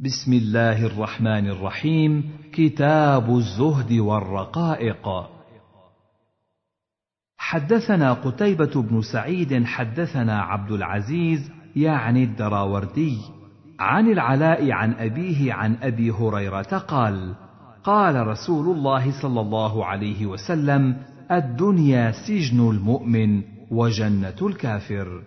بسم الله الرحمن الرحيم. كتاب الزهد والرقائق. حدثنا قتيبة بن سعيد حدثنا عبد العزيز يعني الدراوردي عن العلاء عن أبيه عن أبي هريرة قال: قال رسول الله صلى الله عليه وسلم: الدنيا سجن المؤمن وجنة الكافر.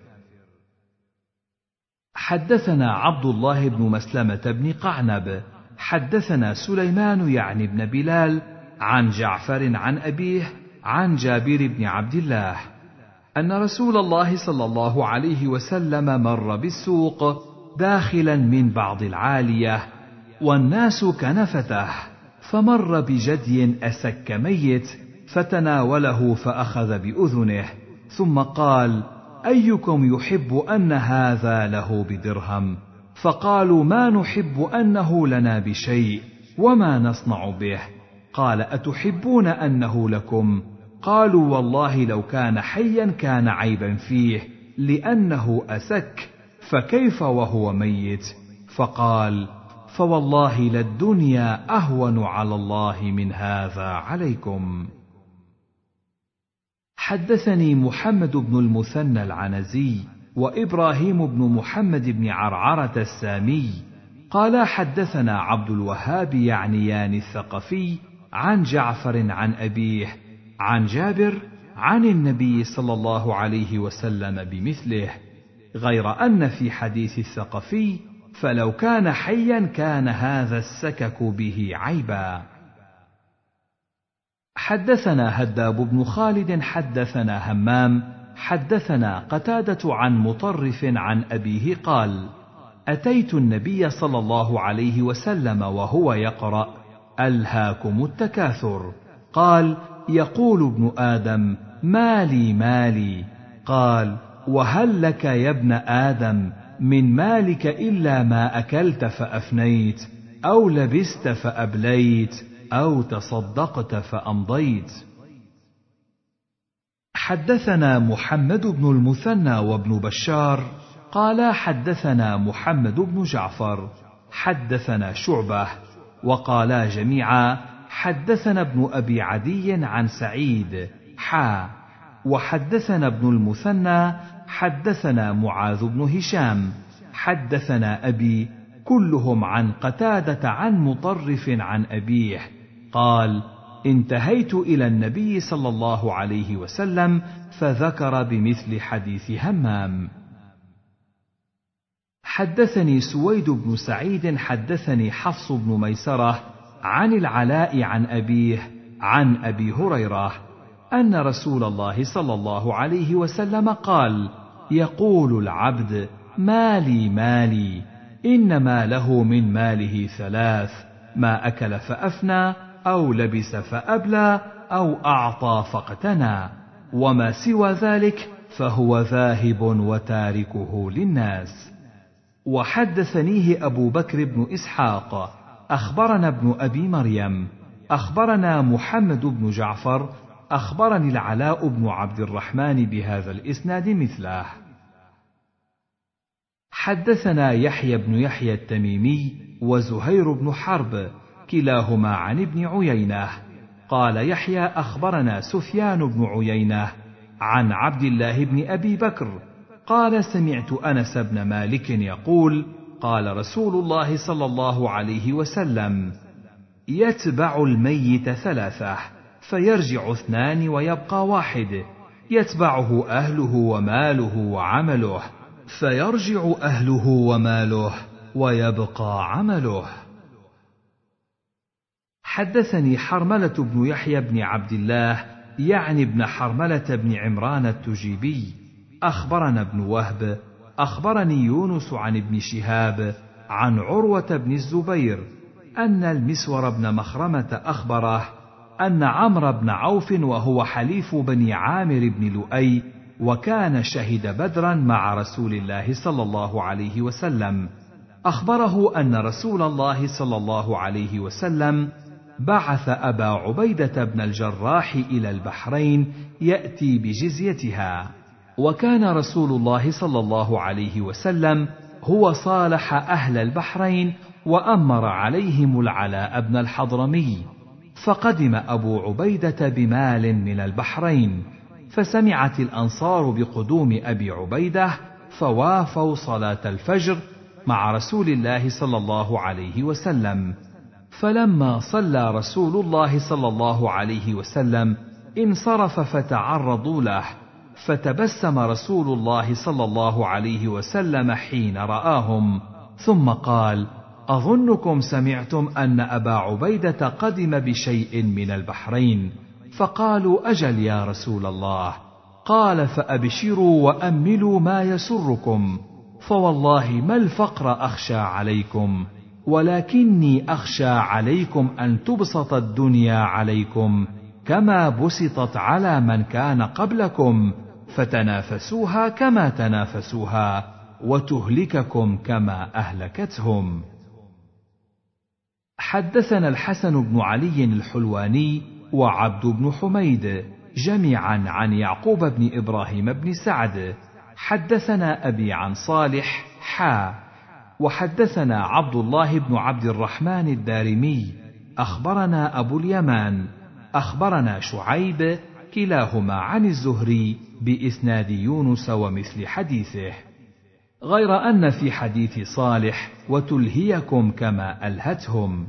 حدثنا عبد الله بن مسلمة بن قعنب حدثنا سليمان يعني بن بلال عن جعفر عن أبيه عن جابر بن عبد الله أن رسول الله صلى الله عليه وسلم مر بالسوق داخلا من بعض العالية والناس كنفته، فمر بجدي أسك ميت فتناوله فأخذ بأذنه، ثم قال: أيكم يحب أن هذا له بدرهم؟ فقالوا: ما نحب أنه لنا بشيء وما نصنع به. قال: أتحبون أنه لكم؟ قالوا: والله لو كان حيا كان عيبا فيه لأنه أسك، فكيف وهو ميت؟ فقال: فوالله للدنيا أهون على الله من هذا عليكم. حدثني محمد بن المثنى العنزي وإبراهيم بن محمد بن عرعرة السامي قال: حدثنا عبد الوهاب يعنيان الثقفي عن جعفر عن أبيه عن جابر عن النبي صلى الله عليه وسلم بمثله، غير أن في حديث الثقفي: فلو كان حيا كان هذا السكك به عيبا. حدثنا هداب بن خالد حدثنا همام حدثنا قتادة عن مطرف عن أبيه قال: أتيت النبي صلى الله عليه وسلم وهو يقرأ: ألهاكم التكاثر. قال: يقول ابن آدم: مالي مالي. قال: وهل لك يا ابن آدم من مالك إلا ما أكلت فأفنيت، أو لبست فأبليت، أو تصدقت فأمضيت. حدثنا محمد بن المثنى وابن بشار قال: حدثنا محمد بن جعفر حدثنا شعبة، وقالا جميعا: حدثنا ابن أبي عدي عن سعيد وحدثنا ابن المثنى حدثنا معاذ بن هشام حدثنا أبي، كلهم عن قتادة عن مطرف عن أبيه قال: انتهيت إلى النبي صلى الله عليه وسلم فذكر بمثل حديث همام. حدثني سويد بن سعيد حدثني حفص بن ميسرة عن العلاء عن أبيه عن أبي هريرة أن رسول الله صلى الله عليه وسلم قال: يقول العبد: مالي مالي، إنما له من ماله ثلاث: ما أكل فأفنى، أو لبس فأبلى، أو أعطى فاقتنى، وما سوى ذلك فهو ذاهب وتاركه للناس. وحدثنيه أبو بكر بن إسحاق أخبرنا ابن أبي مريم أخبرنا محمد بن جعفر أخبرني العلاء بن عبد الرحمن بهذا الإسناد مثله. حدثنا يحيى بن يحيى التميمي وزهير بن حرب كلاهما عن ابن عيينة قال يحيى: أخبرنا سفيان بن عيينة عن عبد الله بن أبي بكر قال: سمعت أنس بن مالك يقول: قال رسول الله صلى الله عليه وسلم: يتبع الميت ثلاثة فيرجع اثنان ويبقى واحد، يتبعه أهله وماله وعمله، فيرجع أهله وماله ويبقى عمله. حدثني حرملة بن يحيى بن عبد الله يعني ابن حرملة بن عمران التجيبي أخبرنا ابن وهب أخبرني يونس عن ابن شهاب عن عروة بن الزبير أن المسور بن مخرمة أخبره أن عمرو بن عوف وهو حليف بني عامر بن لؤي وكان شهد بدرا مع رسول الله صلى الله عليه وسلم أخبره أن رسول الله صلى الله عليه وسلم بعث أبا عبيدة بن الجراح إلى البحرين يأتي بجزيتها، وكان رسول الله صلى الله عليه وسلم هو صالح أهل البحرين وأمر عليهم العلاء بن الحضرمي، فقدم أبو عبيدة بمال من البحرين، فسمعت الأنصار بقدوم أبي عبيدة فوافوا صلاة الفجر مع رسول الله صلى الله عليه وسلم. فلما صلى رسول الله صلى الله عليه وسلم انصرف فتعرضوا له، فتبسم رسول الله صلى الله عليه وسلم حين رآهم، ثم قال: أظنكم سمعتم أن أبا عبيدة قدم بشيء من البحرين. فقالوا: أجل يا رسول الله. قال: فأبشروا وأملوا ما يسركم، فوالله ما الفقر أخشى عليكم، ولكني أخشى عليكم أن تبسط الدنيا عليكم كما بسطت على من كان قبلكم، فتنافسوها كما تنافسوها، وتهلككم كما أهلكتهم. حدثنا الحسن بن علي الحلواني وعبد بن حميد جميعا عن يعقوب بن إبراهيم بن سعد حدثنا أبي عن صالح وحدثنا عبد الله بن عبد الرحمن الدارمي أخبرنا أبو اليمان أخبرنا شعيب كلاهما عن الزهري بإسناد يونس ومثل حديثه، غير أن في حديث صالح وتلهيكم كما ألهتهم.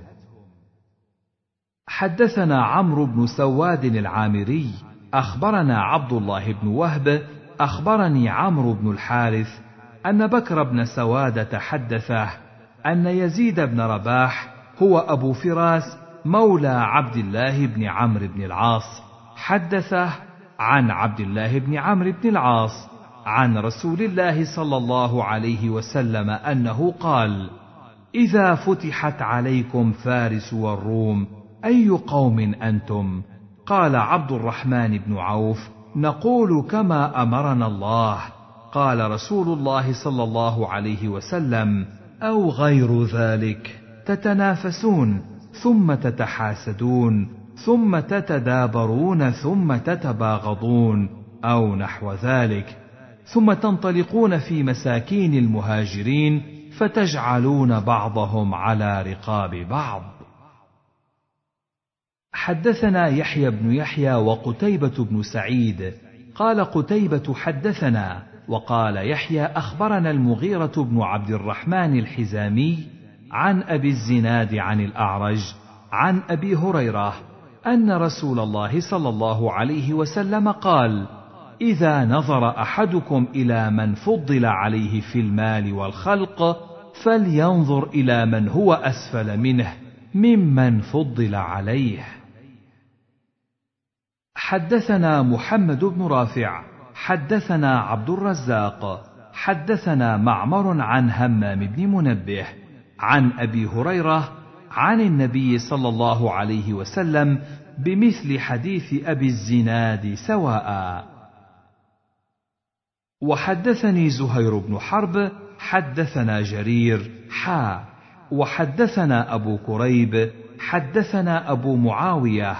حدثنا عمرو بن سواد العامري أخبرنا عبد الله بن وهب أخبرني عمرو بن الحارث أن بكر بن سوادة حدثه أن يزيد بن رباح هو أبو فراس مولى عبد الله بن عمرو بن العاص حدثه عن عبد الله بن عمرو بن العاص عن رسول الله صلى الله عليه وسلم أنه قال: إذا فتحت عليكم فارس والروم أي قوم أنتم؟ قال عبد الرحمن بن عوف: نقول كما أمرنا الله. قال رسول الله صلى الله عليه وسلم: أو غير ذلك، تتنافسون ثم تتحاسدون ثم تتدابرون ثم تتباغضون أو نحو ذلك، ثم تنطلقون في مساكين المهاجرين فتجعلون بعضهم على رقاب بعض. حدثنا يحيى بن يحيى وقتيبة بن سعيد قال قتيبة حدثنا، وقال يحيى أخبرنا المغيرة بن عبد الرحمن الحزامي عن أبي الزناد عن الأعرج عن أبي هريرة أن رسول الله صلى الله عليه وسلم قال: إذا نظر أحدكم إلى من فضل عليه في المال والخلق فلينظر إلى من هو أسفل منه ممن فضل عليه. حدثنا محمد بن رافع حدثنا عبد الرزاق حدثنا معمر عن همام بن منبه عن أبي هريرة عن النبي صلى الله عليه وسلم بمثل حديث أبي الزناد سواء. وحدثني زهير بن حرب حدثنا جرير وحدثنا أبو كريب حدثنا أبو معاوية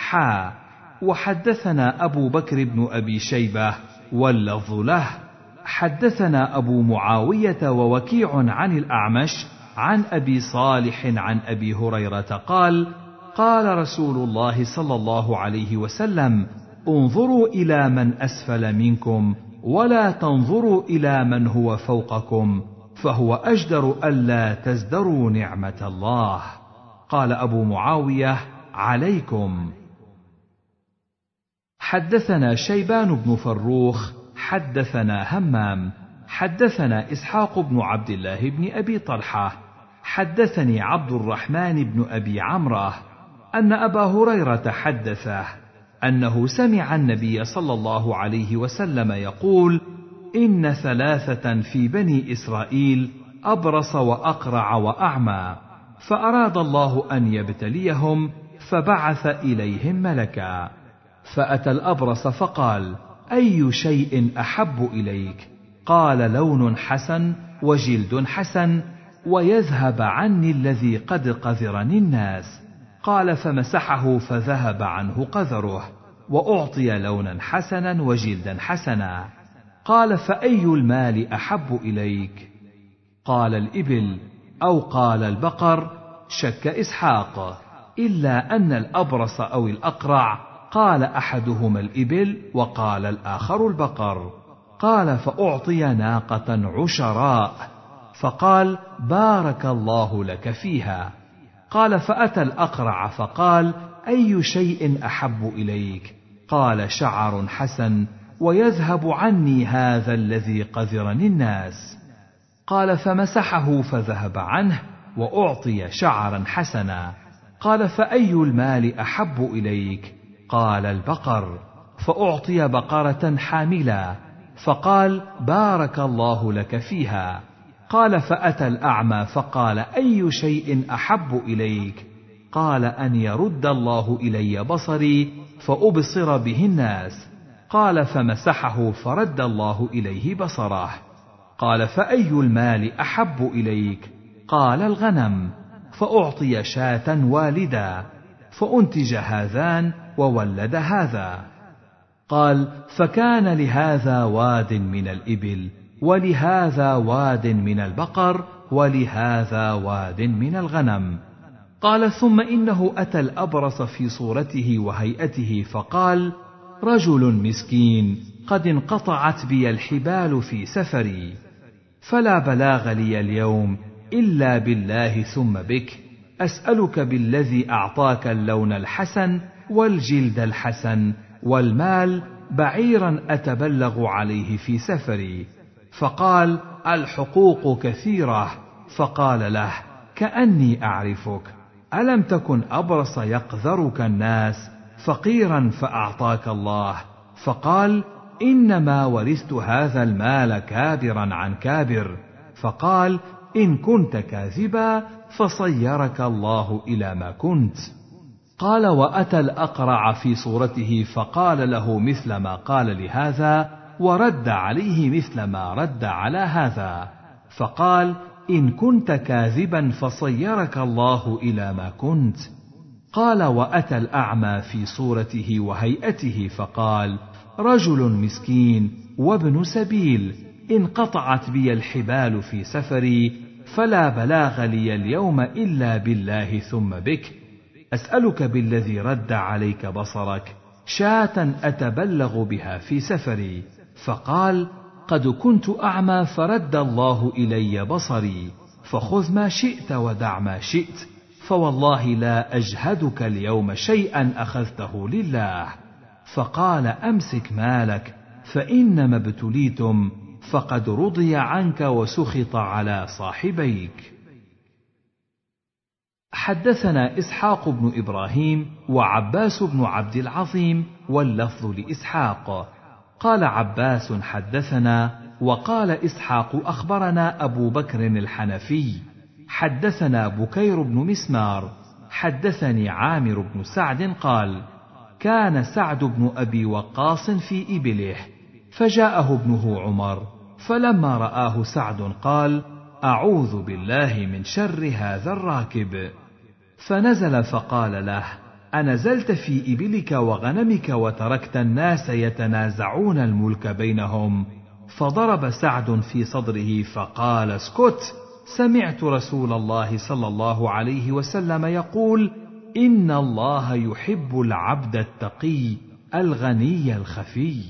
وحدثنا أبو بكر بن أبي شيبة واللفظ له حدثنا أبو معاوية ووكيع عن الأعمش عن أبي صالح عن أبي هريرة قال: قال رسول الله صلى الله عليه وسلم: انظروا إلى من أسفل منكم ولا تنظروا إلى من هو فوقكم، فهو أجدر ألا تزدروا نعمة الله. قال أبو معاوية: عليكم. حدثنا شيبان بن فروخ حدثنا همام حدثنا إسحاق بن عبد الله بن أبي طلحة حدثني عبد الرحمن بن أبي عمرة أن أبا هريرة حدثه أنه سمع النبي صلى الله عليه وسلم يقول: إن ثلاثة في بني إسرائيل أبرص وأقرع وأعمى، فأراد الله أن يبتليهم فبعث إليهم ملكا، فأتى الأبرص فقال: أي شيء أحب إليك؟ قال: لون حسن وجلد حسن ويذهب عني الذي قد قذرني الناس. قال: فمسحه فذهب عنه قذره، وأعطي لونا حسنا وجلدا حسنا. قال: فأي المال أحب إليك؟ قال الإبل أو قال البقر، شك إسحاق، إلا أن الأبرص أو الأقرع قال أحدهما الإبل وقال الآخر البقر. قال فأعطي ناقة عشراء، فقال بارك الله لك فيها. قال فأتى الأقرع فقال أي شيء أحب إليك؟ قال شعر حسن ويذهب عني هذا الذي قذرني الناس. قال فمسحه فذهب عنه وأعطي شعرا حسنا. قال فأي المال أحب إليك؟ قال البقر، فأعطي بقرة حاملا، فقال بارك الله لك فيها. قال فأتى الأعمى فقال أي شيء أحب إليك؟ قال أن يرد الله إلي بصري فأبصر به الناس. قال فمسحه فرد الله إليه بصره. قال فأي المال أحب إليك؟ قال الغنم، فأعطي شاة والدا، فأنتج هذان وولد هذا. قال فكان لهذا واد من الإبل، ولهذا واد من البقر، ولهذا واد من الغنم. قال ثم إنه أتى الأبرص في صورته وهيئته فقال رجل مسكين قد انقطعت بي الحبال في سفري، فلا بلاغ لي اليوم إلا بالله ثم بك، أسألك بالذي أعطاك اللون الحسن والجلد الحسن والمال بعيرا أتبلغ عليه في سفري. فقال الحقوق كثيرة. فقال له كأني أعرفك، ألم تكن أبرص يقذرك الناس فقيرا فأعطاك الله؟ فقال إنما ورثت هذا المال كابرا عن كابر. فقال إن كنت كاذبا فصيرك الله إلى ما كنت. قال وأتى الأقرع في صورته فقال له مثل ما قال لهذا، ورد عليه مثل ما رد على هذا. فقال إن كنت كاذبا فصيرك الله إلى ما كنت. قال وأتى الأعمى في صورته وهيئته فقال رجل مسكين وابن سبيل انقطعت بي الحبال في سفري، فلا بلاغ لي اليوم إلا بالله ثم بك، أسألك بالذي رد عليك بصرك شاة أتبلغ بها في سفري. فقال قد كنت أعمى فرد الله إلي بصري، فخذ ما شئت ودع ما شئت، فوالله لا أجهدك اليوم شيئا أخذته لله. فقال أمسك مالك فإنما ابتليتم، فقد رضي عنك وسخط على صاحبيك. حدثنا إسحاق بن إبراهيم وعباس بن عبد العظيم، واللفظ لإسحاق. قال عباس حدثنا، وقال إسحاق أخبرنا أبو بكر الحنفي. حدثنا بكير بن مسمار حدثني عامر بن سعد قال كان سعد بن أبي وقاص في إبله، فجاءه ابنه عمر، فلما رآه سعد قال أعوذ بالله من شر هذا الراكب. فنزل فقال له أنزلت في إبلك وغنمك وتركت الناس يتنازعون الملك بينهم؟ فضرب سعد في صدره فقال اسكت، سمعت رسول الله صلى الله عليه وسلم يقول إن الله يحب العبد التقي الغني الخفي.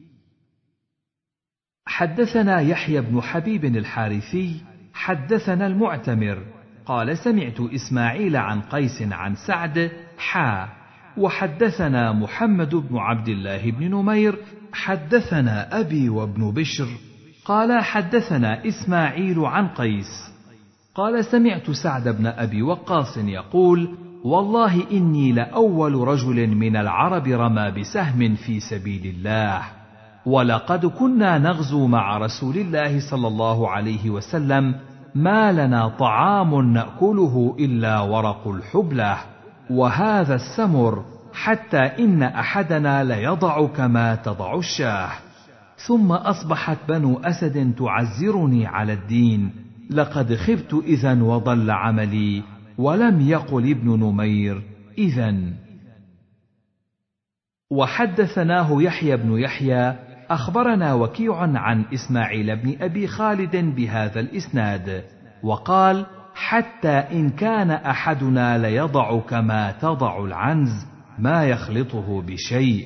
حدثنا يحيى بن حبيب الحارثي حدثنا المعتمر قال سمعت إسماعيل عن قيس عن سعد وحدثنا محمد بن عبد الله بن نمير حدثنا أبي وابن بشر قال حدثنا إسماعيل عن قيس قال سمعت سعد بن أبي وقاص يقول والله إني لأول رجل من العرب رمى بسهم في سبيل الله، ولقد كنا نغزو مع رسول الله صلى الله عليه وسلم ما لنا طعام نأكله إلا ورق الحبلة وهذا السمر، حتى إن أحدنا ليضع كما تضع الشاه. ثم أصبحت بنو أسد تعزرني على الدين، لقد خبت إذن وضل عملي. ولم يقل ابن نمير إذن. وحدثناه يحيى بن يحيى أخبرنا وكيع عن إسماعيل بن أبي خالد بهذا الإسناد، وقال: حتى إن كان أحدنا ليضع كما تضع العنز ما يخلطه بشيء.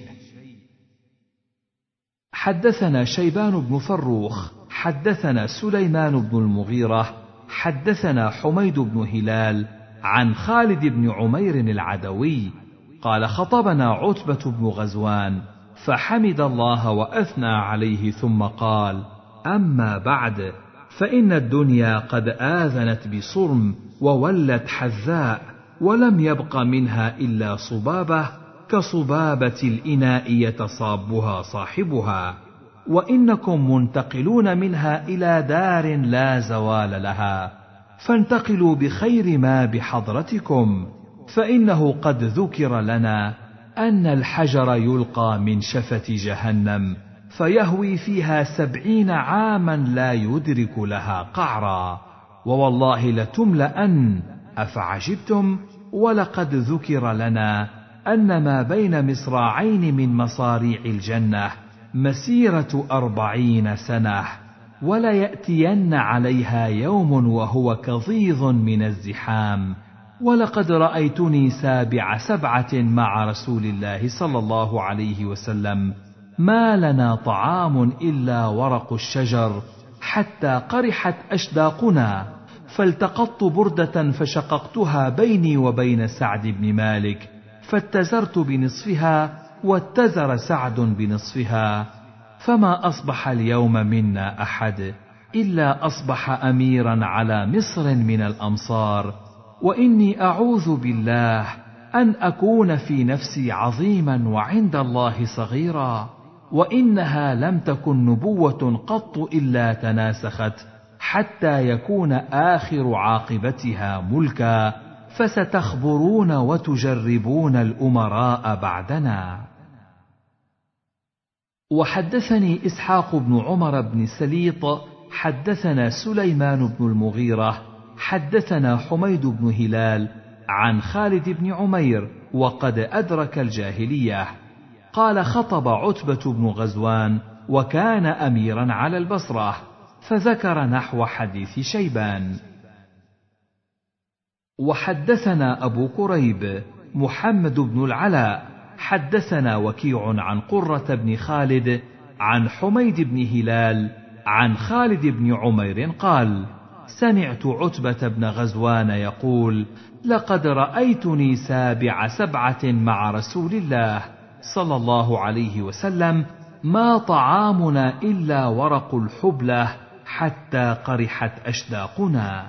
حدثنا شيبان بن فروخ حدثنا سليمان بن المغيرة حدثنا حميد بن هلال عن خالد بن عمير العدوي قال: خطبنا عتبة بن غزوان فحمد الله وأثنى عليه ثم قال: أما بعد، فإن الدنيا قد آذنت بصرم وولت حذاء، ولم يبق منها إلا صبابة كصبابة الإناء يتصابها صاحبها، وإنكم منتقلون منها إلى دار لا زوال لها، فانتقلوا بخير ما بحضرتكم، فإنه قد ذكر لنا أن الحجر يلقى من شفة جهنم فيهوي فيها 70 عاما لا يدرك لها قعرا، ووالله لتملأن، أفعجبتم؟ ولقد ذكر لنا أن ما بين مصراعين من مصاريع الجنة مسيرة 40 سنة، وليأتين عليها يوم وهو كظيظ من الزحام. ولقد رأيتني سابع 7 مع رسول الله صلى الله عليه وسلم، ما لنا طعام إلا ورق الشجر حتى قرحت أشداقنا، فالتقطت بردة فشققتها بيني وبين سعد بن مالك، فاتزرت بنصفها واتزر سعد بنصفها، فما أصبح اليوم منا أحد إلا أصبح أميرا على مصر من الأمصار، وإني أعوذ بالله أن أكون في نفسي عظيما وعند الله صغيرا، وإنها لم تكن نبوة قط إلا تناسخت حتى يكون آخر عاقبتها ملكا، فستخبرون وتجربون الأمراء بعدنا. وحدثني إسحاق بن عمر بن سليط حدثنا سليمان بن المغيرة حدثنا حميد بن هلال عن خالد بن عمير وقد أدرك الجاهلية قال: خطب عتبة بن غزوان وكان أميرا على البصرة، فذكر نحو حديث شيبان. وحدثنا أبو كريب محمد بن العلاء حدثنا وكيع عن قرة بن خالد عن حميد بن هلال عن خالد بن عمير قال: سمعت عتبة بن غزوان يقول: لقد رأيتني سابع 7 مع رسول الله صلى الله عليه وسلم، ما طعامنا إلا ورق الحبلة حتى قرحت أشداقنا.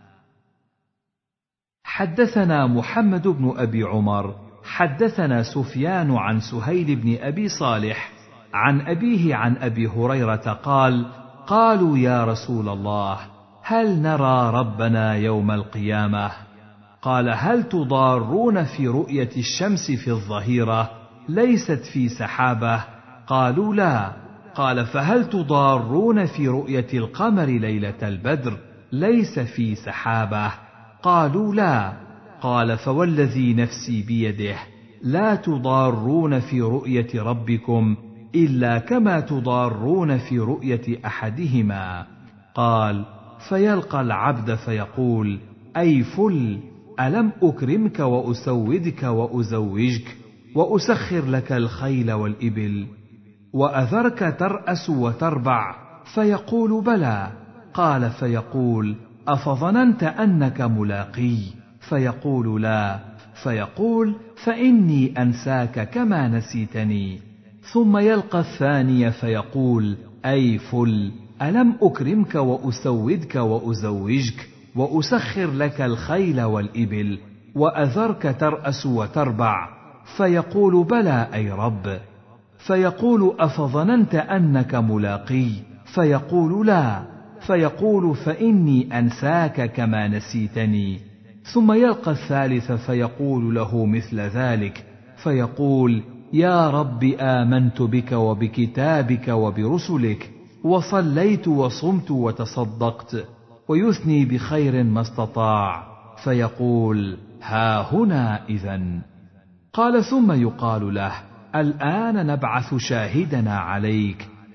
حدثنا محمد بن أبي عمر حدثنا سفيان عن سهيل بن أبي صالح عن أبيه عن أبي هريرة قال: قالوا يا رسول الله، هل نرى ربنا يوم القيامة؟ قال: هل تضارون في رؤية الشمس في الظهيرة ليست في سحابة؟ قالوا لا. قال: فهل تضارون في رؤية القمر ليلة البدر ليس في سحابة؟ قالوا لا. قال: فوالذي نفسي بيده لا تضارون في رؤية ربكم إلا كما تضارون في رؤية أحدهما. قال: فيلقى العبد فيقول: أي فل، ألم أكرمك وأسودك وأزوجك وأسخر لك الخيل والإبل وأذرك ترأس وتربع؟ فيقول: بلى. قال: فيقول: أفظننت أنك ملاقي؟ فيقول: لا. فيقول: فإني أنساك كما نسيتني. ثم يلقى الثاني فيقول: أي فل، ألم أكرمك وأسودك وأزوجك وأسخر لك الخيل والإبل وأذرك ترأس وتربع؟ فيقول: بلى أي رب. فيقول: أفظننت أنك ملاقي؟ فيقول: لا. فيقول: فإني أنساك كما نسيتني. ثم يلقى الثالث فيقول له مثل ذلك، فيقول: يا رب، آمنت بك وبكتابك وبرسلك، وصليت وصمت وتصدقت، ويثني بخير ما استطاع. فيقول: ها هنا إذن. قال: ثم يقال له: الآن نبعث شاهدنا عليك،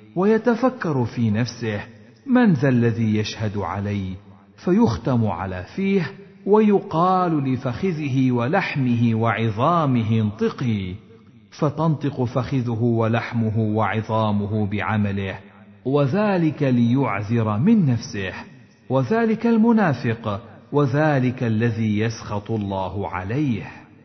ويتفكر في نفسه: من ذا الذي يشهد علي؟ فيختم على فيه، ويقال لفخذه ولحمه وعظامه: انطقي، فتنطق فخذه ولحمه وعظامه بعمله، وذلك ليعذر من نفسه، وذلك المنافق، وذلك الذي يسخط الله عليه.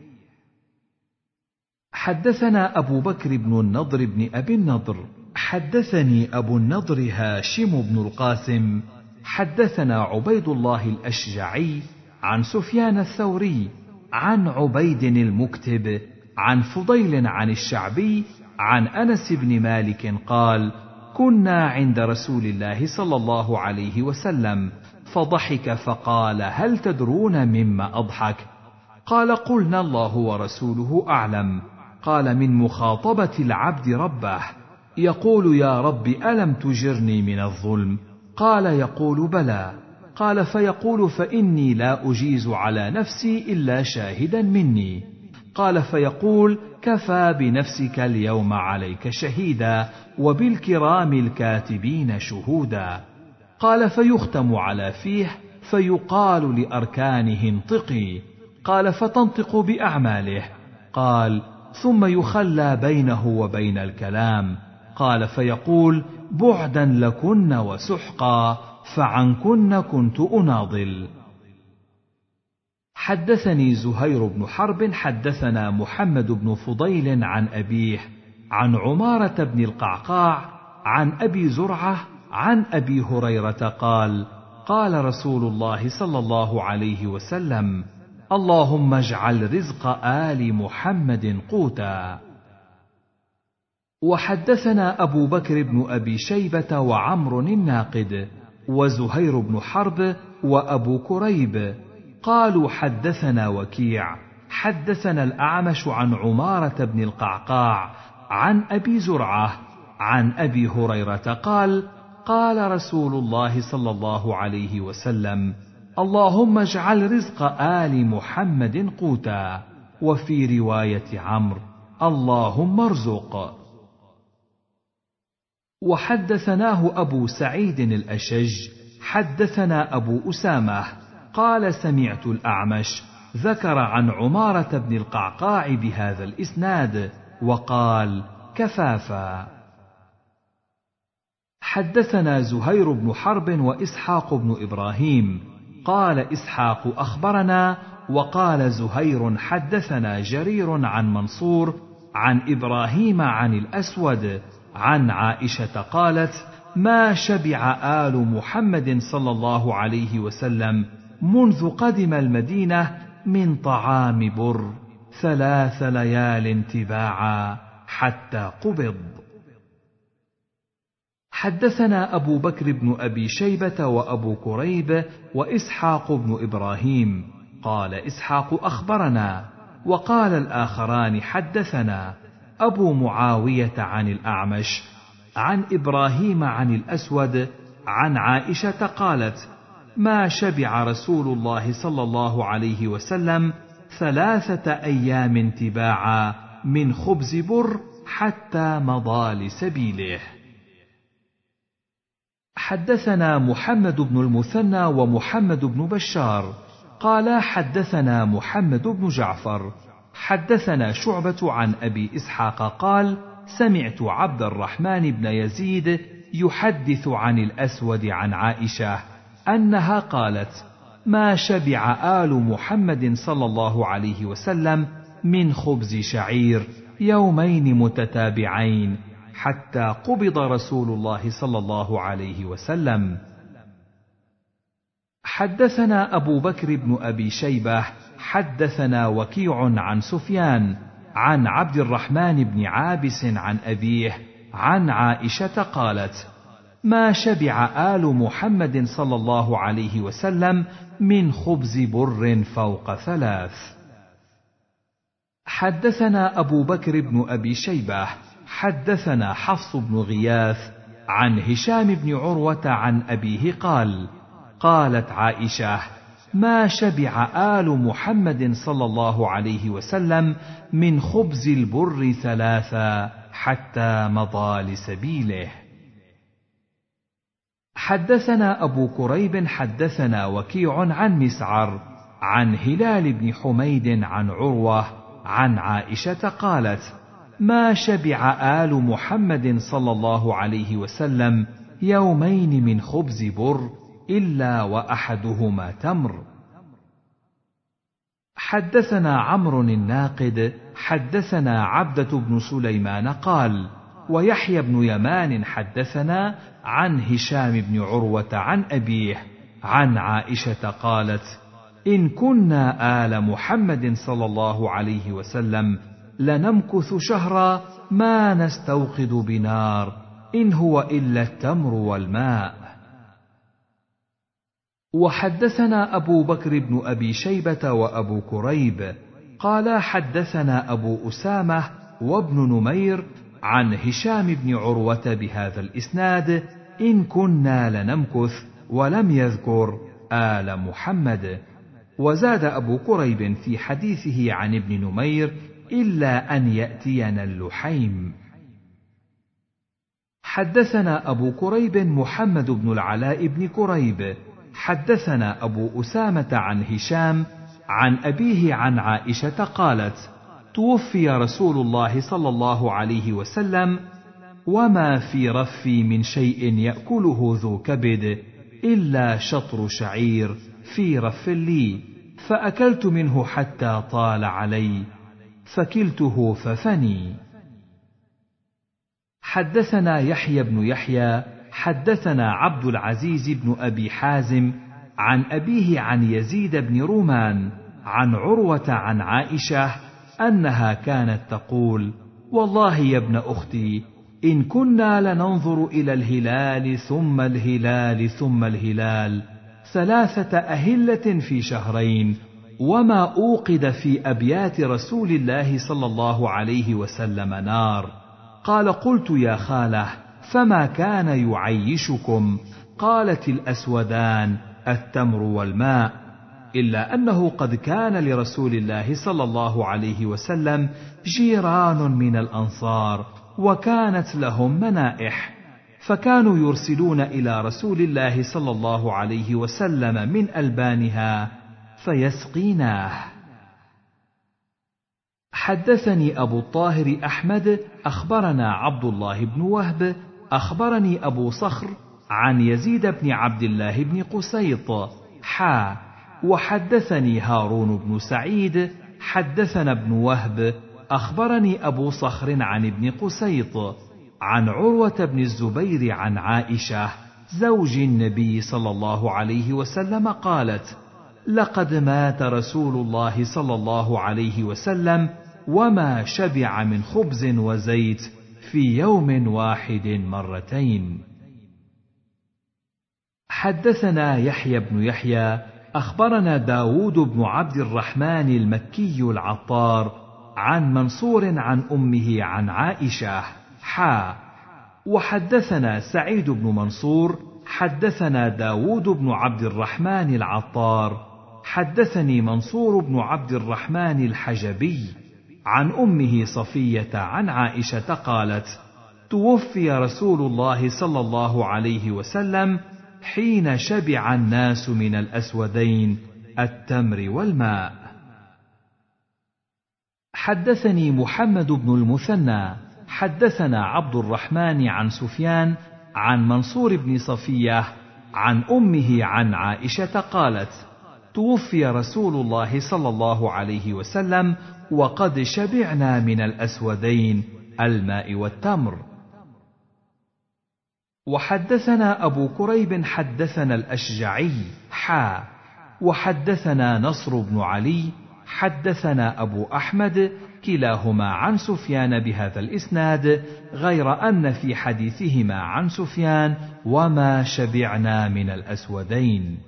حدثنا أبو بكر بن النضر بن أبي النضر حدثني أبو النضر هاشم بن القاسم حدثنا عبيد الله الأشجعي عن سفيان الثوري عن عبيد المكتب عن فضيل عن الشعبي عن أنس بن مالك قال: كنا عند رسول الله صلى الله عليه وسلم فضحك فقال: هل تدرون مما أضحك؟ قال: قلنا: الله ورسوله أعلم. قال: من مخاطبة العبد ربه، يقول: يا رب ألم تجرني من الظلم؟ قال: يقول: بلى. قال: فيقول: فإني لا أجيز على نفسي إلا شاهدا مني. قال: فيقول: كفى بنفسك اليوم عليك شهيدا، وبالكرام الكاتبين شهودا. قال: فيختم على فيه، فيقال لأركانه: انطقي. قال: فتنطق بأعماله. قال: ثم يخلى بينه وبين الكلام. قال: فيقول: بعدا لكن وسحقا، فعنكن كنت أناضل. حدثني زهير بن حرب حدثنا محمد بن فضيل عن أبيه عن عمارة بن القعقاع عن أبي زرعة عن أبي هريرة قال: قال رسول الله صلى الله عليه وسلم: اللهم اجعل رزق آل محمد قوتا. وحدثنا أبو بكر بن أبي شيبة وعمر الناقد وزهير بن حرب وأبو كريب قالوا: حدثنا وكيع حدثنا الأعمش عن عمارة بن القعقاع عن أبي زرعة عن أبي هريرة قال: قال رسول الله صلى الله عليه وسلم: اللهم اجعل رزق آل محمد قوتا. وفي رواية عمرو: اللهم ارزق. وحدثناه أبو سعيد الأشج حدثنا أبو أسامة قال: سمعت الأعمش ذكر عن عمارة بن القعقاع بهذا الإسناد وقال: كفافا. حدثنا زهير بن حرب وإسحاق بن إبراهيم قال إسحاق: أخبرنا، وقال زهير: حدثنا جرير عن منصور عن إبراهيم عن الأسود عن عائشة قالت: ما شبع آل محمد صلى الله عليه وسلم منذ قدم المدينة من طعام بر 3 ليال تباعا حتى قبض. حدثنا أبو بكر بن أبي شيبة وأبو كريب وإسحاق بن إبراهيم قال إسحاق: أخبرنا، وقال الآخران: حدثنا أبو معاوية عن الأعمش عن إبراهيم عن الأسود عن عائشة قالت: ما شبع رسول الله صلى الله عليه وسلم 3 أيام تباعا من خبز بر حتى مضى لسبيله. حدثنا محمد بن المثنى ومحمد بن بشار قال: حدثنا محمد بن جعفر حدثنا شعبة عن أبي إسحاق قال: سمعت عبد الرحمن بن يزيد يحدث عن الأسود عن عائشة أنها قالت: ما شبع آل محمد صلى الله عليه وسلم من خبز شعير 2 متتابعين حتى قبض رسول الله صلى الله عليه وسلم. حدثنا أبو بكر بن أبي شيبة حدثنا وكيع عن سفيان عن عبد الرحمن بن عابس عن أبيه عن عائشة قالت: ما شبع آل محمد صلى الله عليه وسلم من خبز بر فوق 3. حدثنا أبو بكر بن أبي شيبة حدثنا حفص بن غياث عن هشام بن عروة عن أبيه قال: قالت عائشة: ما شبع آل محمد صلى الله عليه وسلم من خبز البر 3 حتى مضى لسبيله. حدثنا أبو كريب حدثنا وكيع عن مسعر عن هلال بن حميد عن عروة عن عائشة قالت: ما شبع آل محمد صلى الله عليه وسلم يومين من خبز بر إلا وأحدهما تمر. حدثنا عمرو الناقد حدثنا عبدة بن سليمان قال: ويحيى بن يمان حدثنا عن هشام بن عروة عن أبيه عن عائشة قالت: إن كنا آل محمد صلى الله عليه وسلم لنمكث شهرا ما نستوقد بنار إن هو إلا التمر والماء. وحدثنا أبو بكر بن أبي شيبة وأبو كريب قال حدثنا أبو أسامة وابن نمير عن هشام بن عروة بهذا الإسناد: إن كنا لنمكث، ولم يذكر آل محمد. وزاد أبو كريب في حديثه عن ابن نمير: إلا أن يأتينا اللحيم. حدثنا أبو كريب محمد بن العلاء بن كريب حدثنا أبو أسامة عن هشام عن أبيه عن عائشة قالت: توفي رسول الله صلى الله عليه وسلم وما في رفي من شيء يأكله ذو كبد إلا شطر شعير في رف لي، فأكلت منه حتى طال علي فكلته ففني. حدثنا يحيى بن يحيى حدثنا عبد العزيز بن أبي حازم عن أبيه عن يزيد بن رومان عن عروة عن عائشة أنها كانت تقول: والله يا ابن أختي، إن كنا لننظر إلى الهلال ثم الهلال ثم الهلال 3 أهلة في شهرين، وما أوقد في أبيات رسول الله صلى الله عليه وسلم نار. قال: قلت يا خالة، فما كان يعيشكم؟ قالت: الأسودان التمر والماء، إلا أنه قد كان لرسول الله صلى الله عليه وسلم جيران من الأنصار وكانت لهم منائح، فكانوا يرسلون إلى رسول الله صلى الله عليه وسلم من ألبانها فيسقيناه. حدثني أبو الطاهر أحمد أخبرنا عبد الله بن وهب أخبرني أبو صخر عن يزيد بن عبد الله بن قسيط وحدثني هارون بن سعيد حدثنا ابن وهب أخبرني أبو صخر عن ابن قسيط عن عروة بن الزبير عن عائشة زوج النبي صلى الله عليه وسلم قالت: لقد مات رسول الله صلى الله عليه وسلم وما شبع من خبز وزيت في يوم واحد مرتين. حدثنا يحيى بن يحيى أخبرنا داود بن عبد الرحمن المكي العطار عن منصور عن أمه عن عائشة وحدثنا سعيد بن منصور حدثنا داود بن عبد الرحمن العطار حدثني منصور بن عبد الرحمن الحجبي عن أمه صفية عن عائشة قالت: توفي رسول الله صلى الله عليه وسلم حين شبع الناس من الأسودين التمر والماء. حدثني محمد بن المثنى حدثنا عبد الرحمن عن سفيان عن منصور بن صفية عن أمه عن عائشة قالت: توفي رسول الله صلى الله عليه وسلم وقد شبعنا من الأسودين الماء والتمر. وحدثنا أبو كريب حدثنا الأشجعي وحدثنا نصر بن علي حدثنا أبو أحمد كلاهما عن سفيان بهذا الإسناد، غير أن في حديثهما عن سفيان وما شبعنا من الأسودين.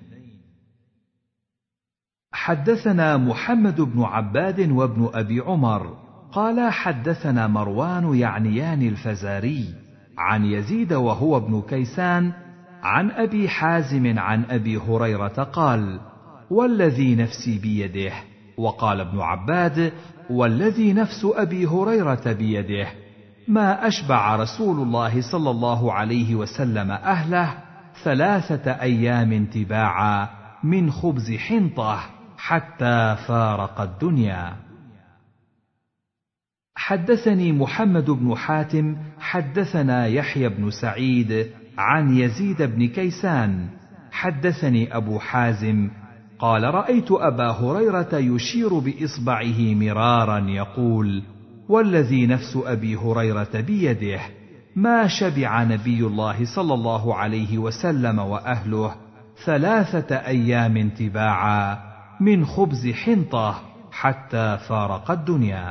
حدثنا محمد بن عباد وابن أبي عمر قال حدثنا مروان يعنيان الفزاري عن يزيد وهو ابن كيسان عن أبي حازم عن أبي هريرة قال: والذي نفسي بيده. وقال ابن عباد: والذي نفس أبي هريرة بيده ما أشبع رسول الله صلى الله عليه وسلم أهله 3 أيام تباعا من خبز حنطة حتى فارق الدنيا. حدثني محمد بن حاتم حدثنا يحيى بن سعيد عن يزيد بن كيسان حدثني أبو حازم قال رأيت أبا هريرة يشير بإصبعه مرارا يقول: والذي نفس أبي هريرة بيده ما شبع نبي الله صلى الله عليه وسلم وأهله 3 أيام تباعا من خبز حنطة حتى فارق الدنيا.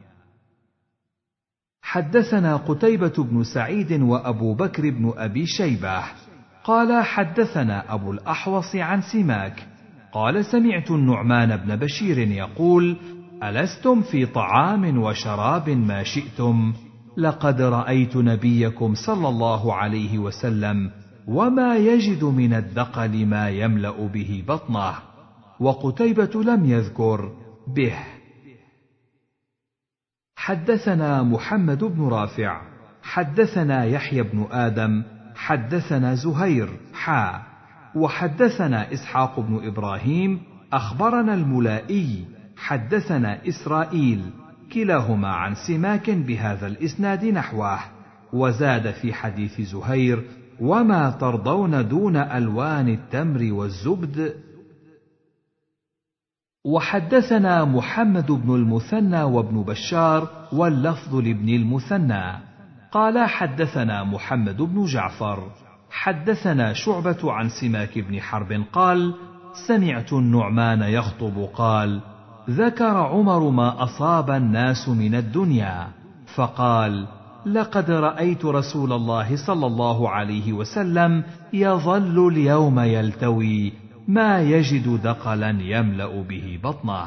حدثنا قتيبة بن سعيد وأبو بكر بن أبي شيبة قال حدثنا أبو الأحوص عن سماك قال سمعت النعمان بن بشير يقول: ألستم في طعام وشراب ما شئتم؟ لقد رأيت نبيكم صلى الله عليه وسلم وما يجد من الدقل ما يملأ به بطنه. وقتيبة لم يذكر به. حدثنا محمد بن رافع حدثنا يحيى بن آدم حدثنا زهير وحدثنا إسحاق بن إبراهيم أخبرنا الملائي حدثنا إسرائيل كلاهما عن سماك بهذا الإسناد نحوه، وزاد في حديث زهير: وما ترضون دون ألوان التمر والزبد. وحدثنا محمد بن المثنى وابن بشار واللفظ لابن المثنى قال حدثنا محمد بن جعفر حدثنا شعبة عن سماك بن حرب قال: سمعت النعمان يخطب قال: ذكر عمر ما أصاب الناس من الدنيا فقال: لقد رأيت رسول الله صلى الله عليه وسلم يظل اليوم يلتوي ما يجد دقلا يملأ به بطنه.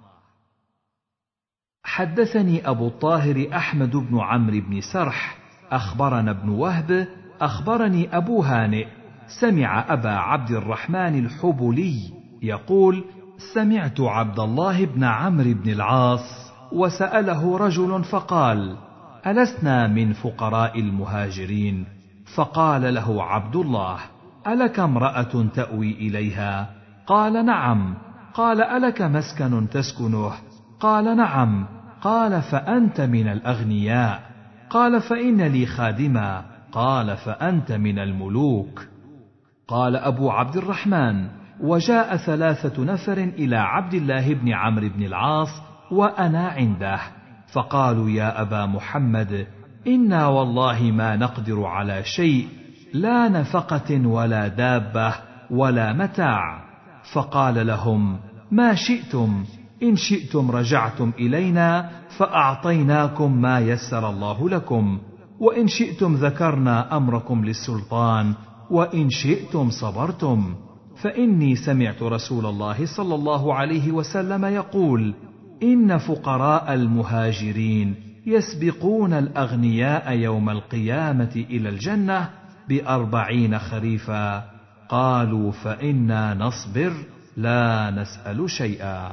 حدثني أبو الطاهر أحمد بن عمرو بن سرح أخبرنا ابن وهب أخبرني أبو هانئ سمع أبا عبد الرحمن الحبلي يقول: سمعت عبد الله بن عمرو بن العاص وسأله رجل فقال: ألسنا من فقراء المهاجرين؟ فقال له عبد الله: ألك امرأة تأوي إليها؟ قال: نعم. قال: ألك مسكن تسكنه؟ قال: نعم. قال: فأنت من الأغنياء. قال: فإن لي خادما. قال: فأنت من الملوك. قال أبو عبد الرحمن: وجاء 3 نفر إلى عبد الله بن عمرو بن العاص وأنا عنده، فقالوا: يا أبا محمد، إنا والله ما نقدر على شيء، لا نفقة ولا دابة ولا متاع. فقال لهم: ما شئتم، إن شئتم رجعتم إلينا فأعطيناكم ما يسر الله لكم، وإن شئتم ذكرنا أمركم للسلطان، وإن شئتم صبرتم. فإني سمعت رسول الله صلى الله عليه وسلم يقول: إن فقراء المهاجرين يسبقون الأغنياء يوم القيامة إلى الجنة ب40 خريفا. قالوا: فإنا نصبر لا نسأل شيئا.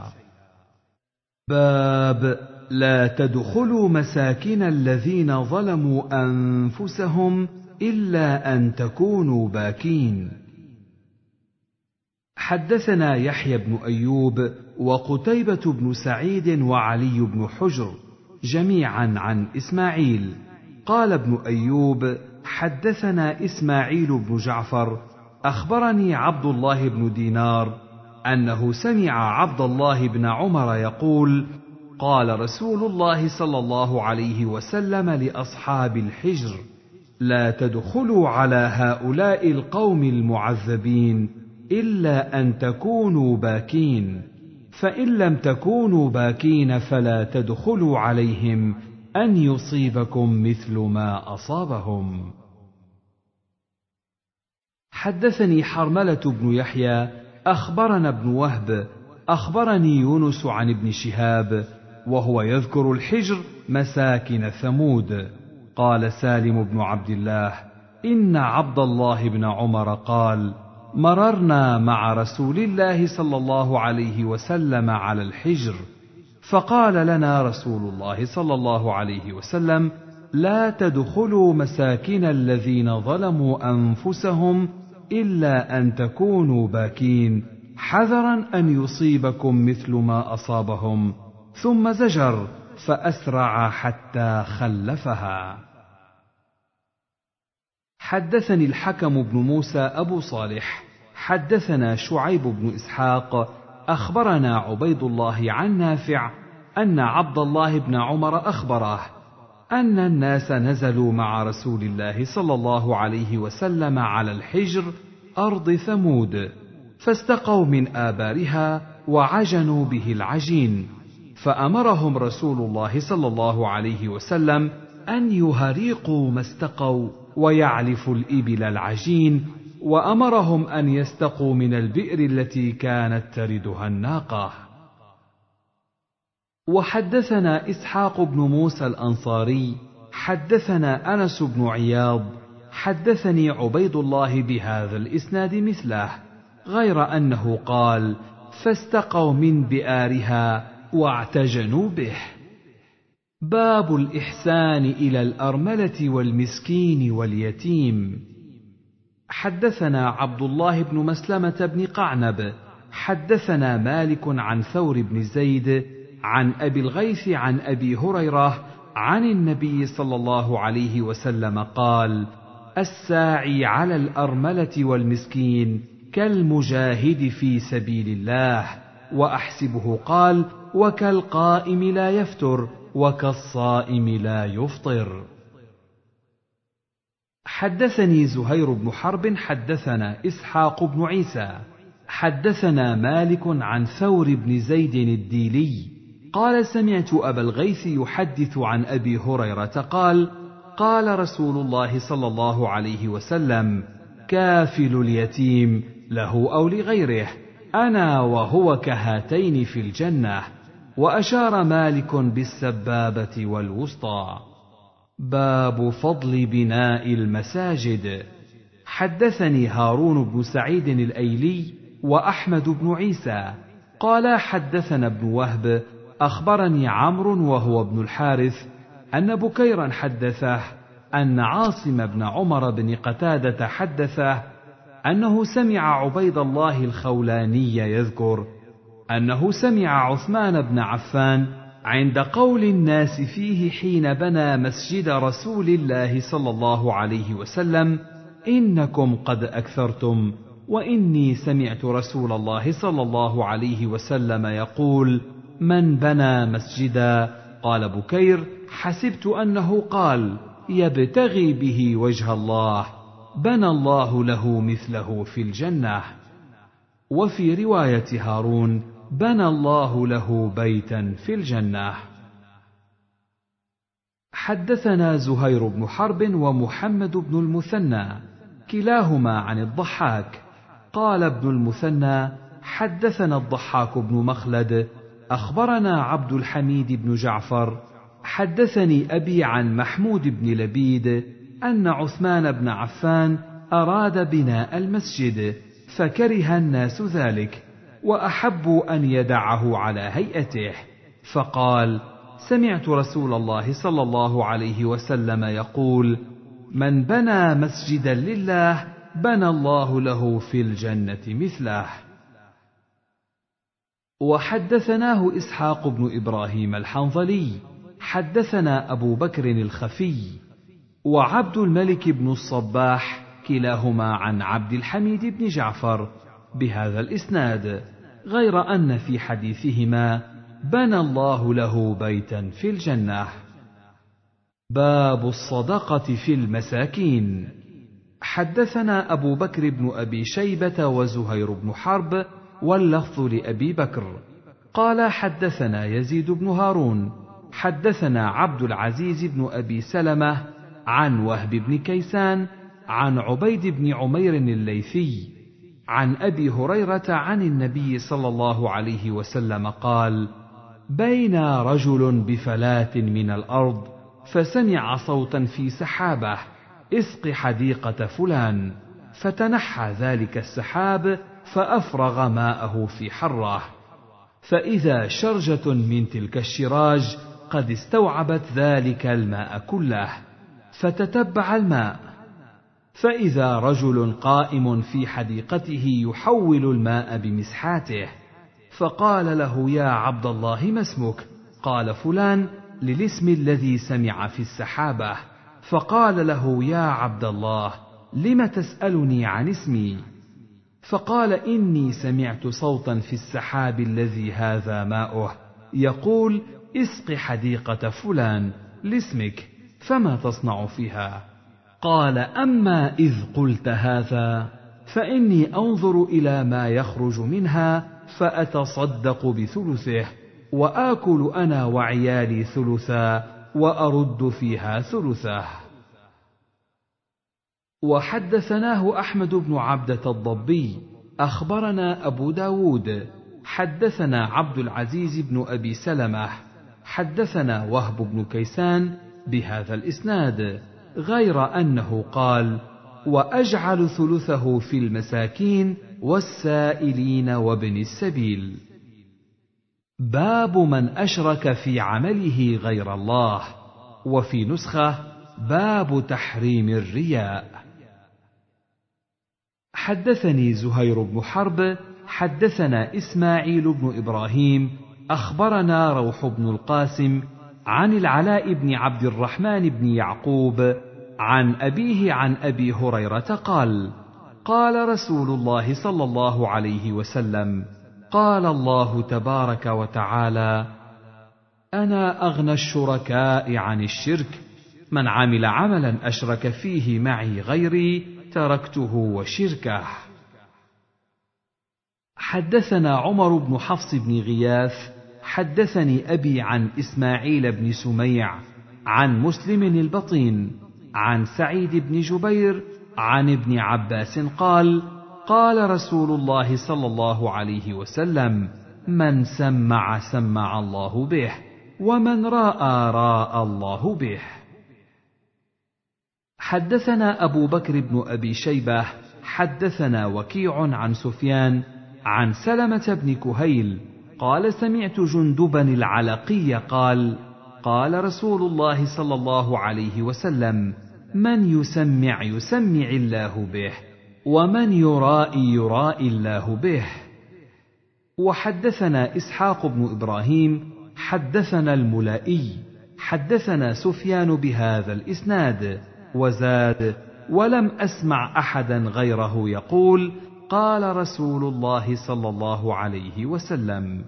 باب لا تدخلوا مساكن الذين ظلموا أنفسهم إلا أن تكونوا باكين. حدثنا يحيى بن أيوب وقتيبة بن سعيد وعلي بن حجر جميعا عن إسماعيل قال ابن أيوب: حدثنا إسماعيل بن جعفر أخبرني عبد الله بن دينار أنه سمع عبد الله بن عمر يقول: قال رسول الله صلى الله عليه وسلم لأصحاب الحجر: لا تدخلوا على هؤلاء القوم المعذبين إلا أن تكونوا باكين، فإن لم تكونوا باكين فلا تدخلوا عليهم أن يصيبكم مثل ما أصابهم. حدثني حرملة بن يحيى أخبرنا ابن وهب أخبرني يونس عن ابن شهاب وهو يذكر الحجر مساكن ثمود. قال سالم بن عبد الله: إن عبد الله بن عمر قال: مررنا مع رسول الله صلى الله عليه وسلم على الحجر، فقال لنا رسول الله صلى الله عليه وسلم: لا تدخلوا مساكن الذين ظلموا أنفسهم إلا أن تكونوا باكين حذرا أن يصيبكم مثل ما أصابهم، ثم زجر فأسرع حتى خلفها. حدثني الحكم بن موسى أبو صالح حدثنا شعيب بن إسحاق أخبرنا عبيد الله عن نافع أن عبد الله بن عمر أخبره أن الناس نزلوا مع رسول الله صلى الله عليه وسلم على الحجر أرض ثمود، فاستقوا من آبارها وعجنوا به العجين، فأمرهم رسول الله صلى الله عليه وسلم أن يهريقوا ما استقوا ويعلفوا الإبل العجين، وأمرهم أن يستقوا من البئر التي كانت تردها الناقة. وحدثنا إسحاق بن موسى الأنصاري حدثنا أنس بن عياض حدثني عبيد الله بهذا الإسناد مثله، غير أنه قال فاستقوا من بئارها واعتجنوا به. باب الإحسان إلى الأرملة والمسكين واليتيم. حدثنا عبد الله بن مسلمة بن قعنب حدثنا مالك عن ثور بن زيد عن أبي الغيث عن أبي هريرة عن النبي صلى الله عليه وسلم قال: الساعي على الأرملة والمسكين كالمجاهد في سبيل الله، وأحسبه قال: وكالقائم لا يفتر وكالصائم لا يفطر. حدثني زهير بن حرب حدثنا إسحاق بن عيسى حدثنا مالك عن ثور بن زيد الديلي قال: سمعت أبا الغيث يحدث عن أبي هريرة قال: قال رسول الله صلى الله عليه وسلم: كافل اليتيم له أو لغيره أنا وهو كهاتين في الجنة. وأشار مالك بالسبابة والوسطى. باب فضل بناء المساجد. حدثني هارون بن سعيد الأيلي وأحمد بن عيسى قال: حدثنا ابن وهب أخبرني عمرو وهو ابن الحارث أن بكيرا حدثه أن عاصم بن عمر بن قتادة حدثه أنه سمع عبيد الله الخولاني يذكر أنه سمع عثمان بن عفان عند قول الناس فيه حين بنى مسجد رسول الله صلى الله عليه وسلم: إنكم قد أكثرتم، وإني سمعت رسول الله صلى الله عليه وسلم يقول: من بنى مسجدا. قال بكير: حسبت أنه قال: يبتغي به وجه الله بنى الله له مثله في الجنة. وفي رواية هارون: بنى الله له بيتا في الجنة. حدثنا زهير بن حرب ومحمد بن المثنى كلاهما عن الضحاك قال ابن المثنى: حدثنا الضحاك بن مخلد أخبرنا عبد الحميد بن جعفر حدثني أبي عن محمود بن لبيد أن عثمان بن عفان أراد بناء المسجد فكره الناس ذلك وأحبوا أن يدعه على هيئته، فقال: سمعت رسول الله صلى الله عليه وسلم يقول: من بنى مسجدا لله بنى الله له في الجنة مثله. وحدثناه إسحاق بن إبراهيم الحنظلي حدثنا أبو بكر الخفي وعبد الملك بن الصباح كلاهما عن عبد الحميد بن جعفر بهذا الإسناد، غير أن في حديثهما: بنى الله له بيتا في الجنة. باب الصدقة في المساكين. حدثنا أبو بكر بن أبي شيبة وزهير بن حرب واللفظ لأبي بكر قال: حدثنا يزيد بن هارون حدثنا عبد العزيز بن أبي سلمة عن وهب بن كيسان عن عبيد بن عمير الليثي عن أبي هريرة عن النبي صلى الله عليه وسلم قال: بين رجل بفلاة من الأرض فسمع صوتا في سحابة: اسق حديقة فلان، فتنحى ذلك السحاب فأفرغ ماءه في حره، فإذا شرجة من تلك الشراج قد استوعبت ذلك الماء كله، فتتبع الماء فإذا رجل قائم في حديقته يحول الماء بمسحاته، فقال له: يا عبد الله ما اسمك؟ قال: فلان، للاسم الذي سمع في السحابة. فقال له: يا عبد الله، لم تسألني عن اسمي؟ فقال: إني سمعت صوتا في السحاب الذي هذا ماؤه يقول: اسق حديقة فلان لاسمك، فما تصنع فيها؟ قال: أما إذ قلت هذا فإني أنظر إلى ما يخرج منها فأتصدق بثلثه، وآكل أنا وعيالي ثلثا، وأرد فيها ثلثه. وحدثناه أحمد بن عبدة الضبي أخبرنا أبو داود حدثنا عبد العزيز بن أبي سلمة حدثنا وهب بن كيسان بهذا الإسناد، غير أنه قال: وأجعل ثلثه في المساكين والسائلين وابن السبيل. باب من أشرك في عمله غير الله. وفي نسخة: باب تحريم الرياء. حدثني زهير بن حرب حدثنا إسماعيل بن إبراهيم أخبرنا روح بن القاسم عن العلاء بن عبد الرحمن بن يعقوب عن أبيه عن أبي هريرة قال: قال رسول الله صلى الله عليه وسلم: قال الله تبارك وتعالى: أنا أغنى الشركاء عن الشرك، من عمل عملا أشرك فيه معي غيري تركته وشركه. حدثنا عمر بن حفص بن غياث حدثني أبي عن إسماعيل بن سميع عن مسلم البطين عن سعيد بن جبير عن ابن عباس قال: قال رسول الله صلى الله عليه وسلم: من سمع سمع الله به، ومن راى راى الله به. حدثنا أبو بكر بن أبي شيبة حدثنا وكيع عن سفيان عن سلمة بن كهيل قال: سمعت جندبا العلقي قال: قال رسول الله صلى الله عليه وسلم: من يسمع يسمع الله به، ومن يرائي يرائي الله به. وحدثنا إسحاق بن إبراهيم حدثنا الملائي حدثنا سفيان بهذا الإسناد، وزاد: ولم أسمع أحدا غيره يقول: قال رسول الله صلى الله عليه وسلم.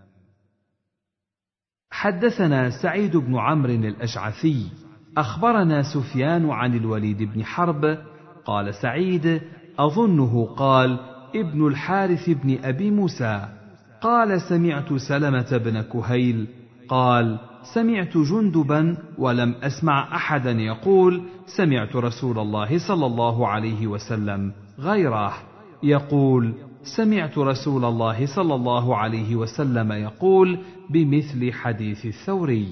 حدثنا سعيد بن عمرو الأشعثي أخبرنا سفيان عن الوليد بن حرب قال سعيد: أظنه قال ابن الحارث بن أبي موسى قال: سمعت سلمة بن كهيل قال: سمعت جندبا، ولم أسمع أحدا يقول: سمعت رسول الله صلى الله عليه وسلم غيره يقول: سمعت رسول الله صلى الله عليه وسلم يقول بمثل حديث الثوري.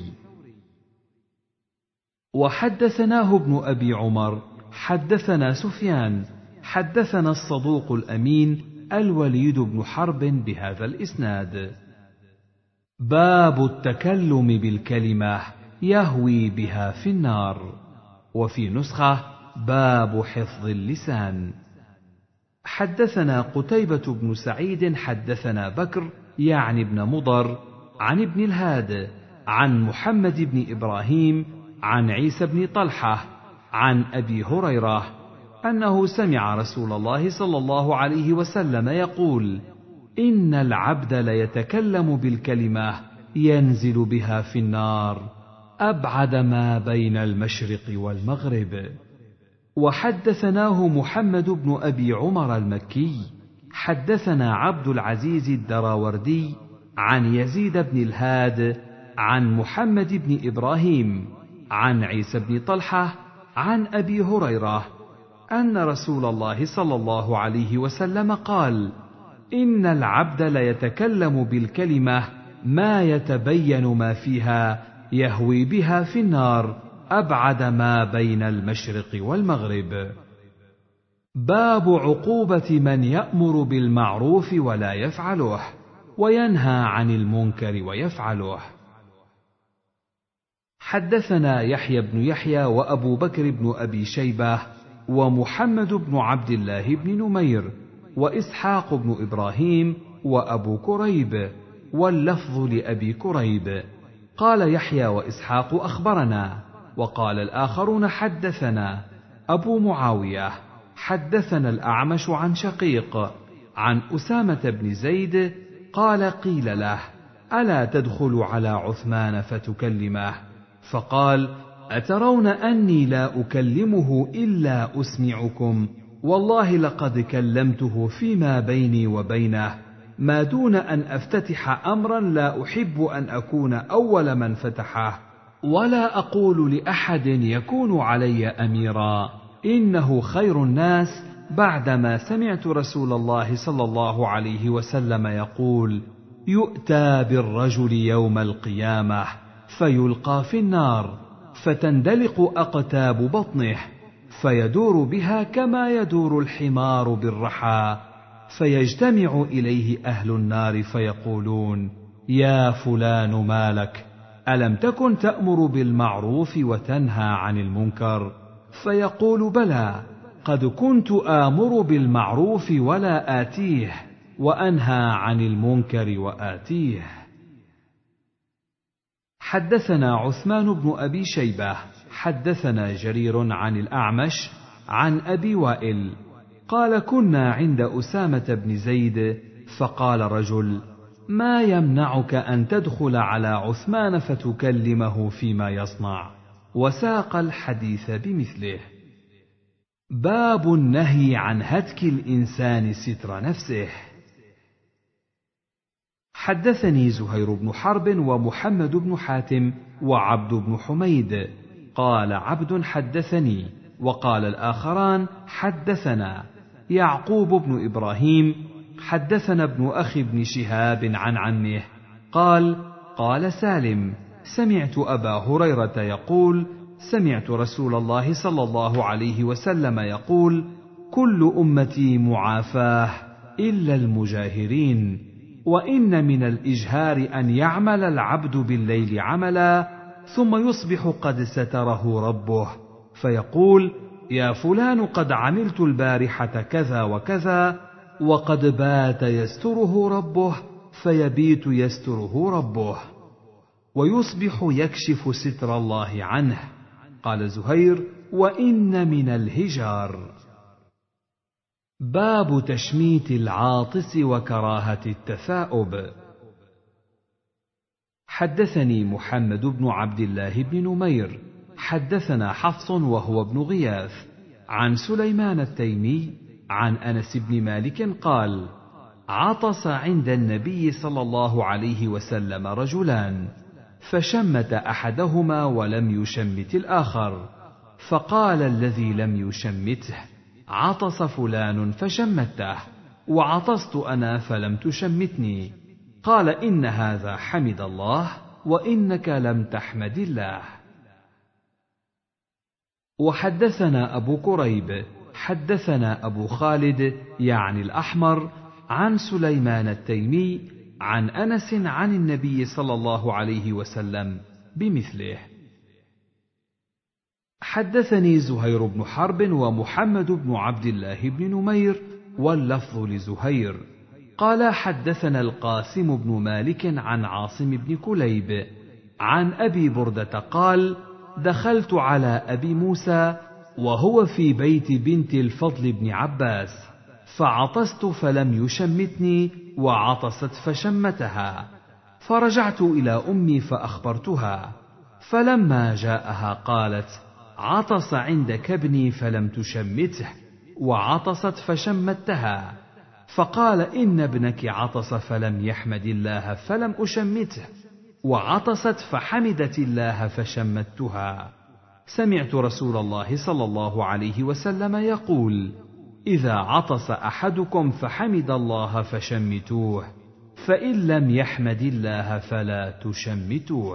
وحدثناه ابن أبي عمر حدثنا سفيان حدثنا الصدوق الأمين الوليد بن حرب بهذا الإسناد. باب التكلم بالكلمة يهوي بها في النار. وفي نسخة: باب حفظ اللسان. حدثنا قتيبة بن سعيد حدثنا بكر يعني بن مضر عن ابن الهاد عن محمد بن إبراهيم عن عيسى بن طلحة عن أبي هريرة أنه سمع رسول الله صلى الله عليه وسلم يقول: إن العبد ليتكلم بالكلمة ينزل بها في النار أبعد ما بين المشرق والمغرب. وحدثناه محمد بن أبي عمر المكي حدثنا عبد العزيز الدراوردي عن يزيد بن الهاد عن محمد بن إبراهيم عن عيسى بن طلحة عن أبي هريرة أن رسول الله صلى الله عليه وسلم قال: إن العبد ليتكلم بالكلمة ما يتبين ما فيها يهوي بها في النار أبعد ما بين المشرق والمغرب. باب عقوبة من يأمر بالمعروف ولا يفعله، وينهى عن المنكر ويفعله. حدثنا يحيى بن يحيى وأبو بكر بن أبي شيبة ومحمد بن عبد الله بن نمير وإسحاق بن إبراهيم وأبو كريب، واللفظ لأبي كريب. قال يحيى وإسحاق أخبرنا، وقال الآخرون حدثنا. أبو معاوية حدثنا الأعمش عن شقيق عن أسامة بن زيد قال قيل له: ألا تدخل على عثمان فتكلمه؟ فقال: أترون أني لا أكلمه إلا أسمعكم؟ والله لقد كلمته فيما بيني وبينه، ما دون أن أفتتح أمرا لا أحب أن أكون أول من فتحه، ولا أقول لأحد يكون علي أميرا، إنه خير الناس بعدما سمعت رسول الله صلى الله عليه وسلم يقول: يؤتى بالرجل يوم القيامة فيلقى في النار فتندلق أقتاب بطنه فيدور بها كما يدور الحمار بالرحى، فيجتمع إليه أهل النار فيقولون: يا فلان ما لك؟ ألم تكن تأمر بالمعروف وتنهى عن المنكر؟ فيقول: بلى، قد كنت آمر بالمعروف ولا آتيه، وأنهى عن المنكر وآتيه. حدثنا عثمان بن أبي شيبة حدثنا جرير عن الأعمش عن أبي وائل قال: كنا عند أسامة بن زيد فقال رجل: ما يمنعك أن تدخل على عثمان فتكلمه فيما يصنع؟ وساق الحديث بمثله. باب النهي عن هتك الإنسان ستر نفسه. حدثني زهير بن حرب ومحمد بن حاتم وعبد بن حميد. قال عبد: حدثني، وقال الآخران: حدثنا يعقوب بن إبراهيم حدثنا ابن أخي بن شهاب عن عمه قال: قال سالم: سمعت أبا هريرة يقول: سمعت رسول الله صلى الله عليه وسلم يقول: كل أمتي معافاه إلا المجاهرين، وإن من الإجهار أن يعمل العبد بالليل عملا ثم يصبح قد ستره ربه فيقول: يا فلان قد عملت البارحة كذا وكذا، وقد بات يستره ربه فيبيت يستره ربه، ويصبح يكشف ستر الله عنه. قال زهير: وإن من الهجار. باب تشميت العاطس وكراهة التثاؤب. حدثني محمد بن عبد الله بن نمير حدثنا حفص وهو ابن غياث عن سليمان التيمي عن أنس بن مالك قال: عطس عند النبي صلى الله عليه وسلم رجلان، فشمت أحدهما ولم يشمت الآخر، فقال الذي لم يشمته: عطس فلان فشمته، وعطست أنا فلم تشمتني. قال: إن هذا حمد الله وإنك لم تحمد الله. وحدثنا أبو كريب حدثنا أبو خالد يعني الأحمر عن سليمان التيمي عن أنس عن النبي صلى الله عليه وسلم بمثله. حدثني زهير بن حرب ومحمد بن عبد الله بن نمير واللفظ لزهير قال: حدثنا القاسم بن مالك عن عاصم بن كليب عن أبي بردة قال: دخلت على أبي موسى وهو في بيت بنت الفضل بن عباس، فعطست فلم يشمتني، وعطست فشمتها، فرجعت إلى أمي فأخبرتها، فلما جاءها قالت: عطس عندك ابني فلم تشمته، وعطست فشمتها، فقال: إن ابنك عطس فلم يحمد الله فلم أشمته، وعطست فحمدت الله فشمتها. سمعت رسول الله صلى الله عليه وسلم يقول: إذا عطس أحدكم فحمد الله فشمتوه، فإن لم يحمد الله فلا تشمتوه.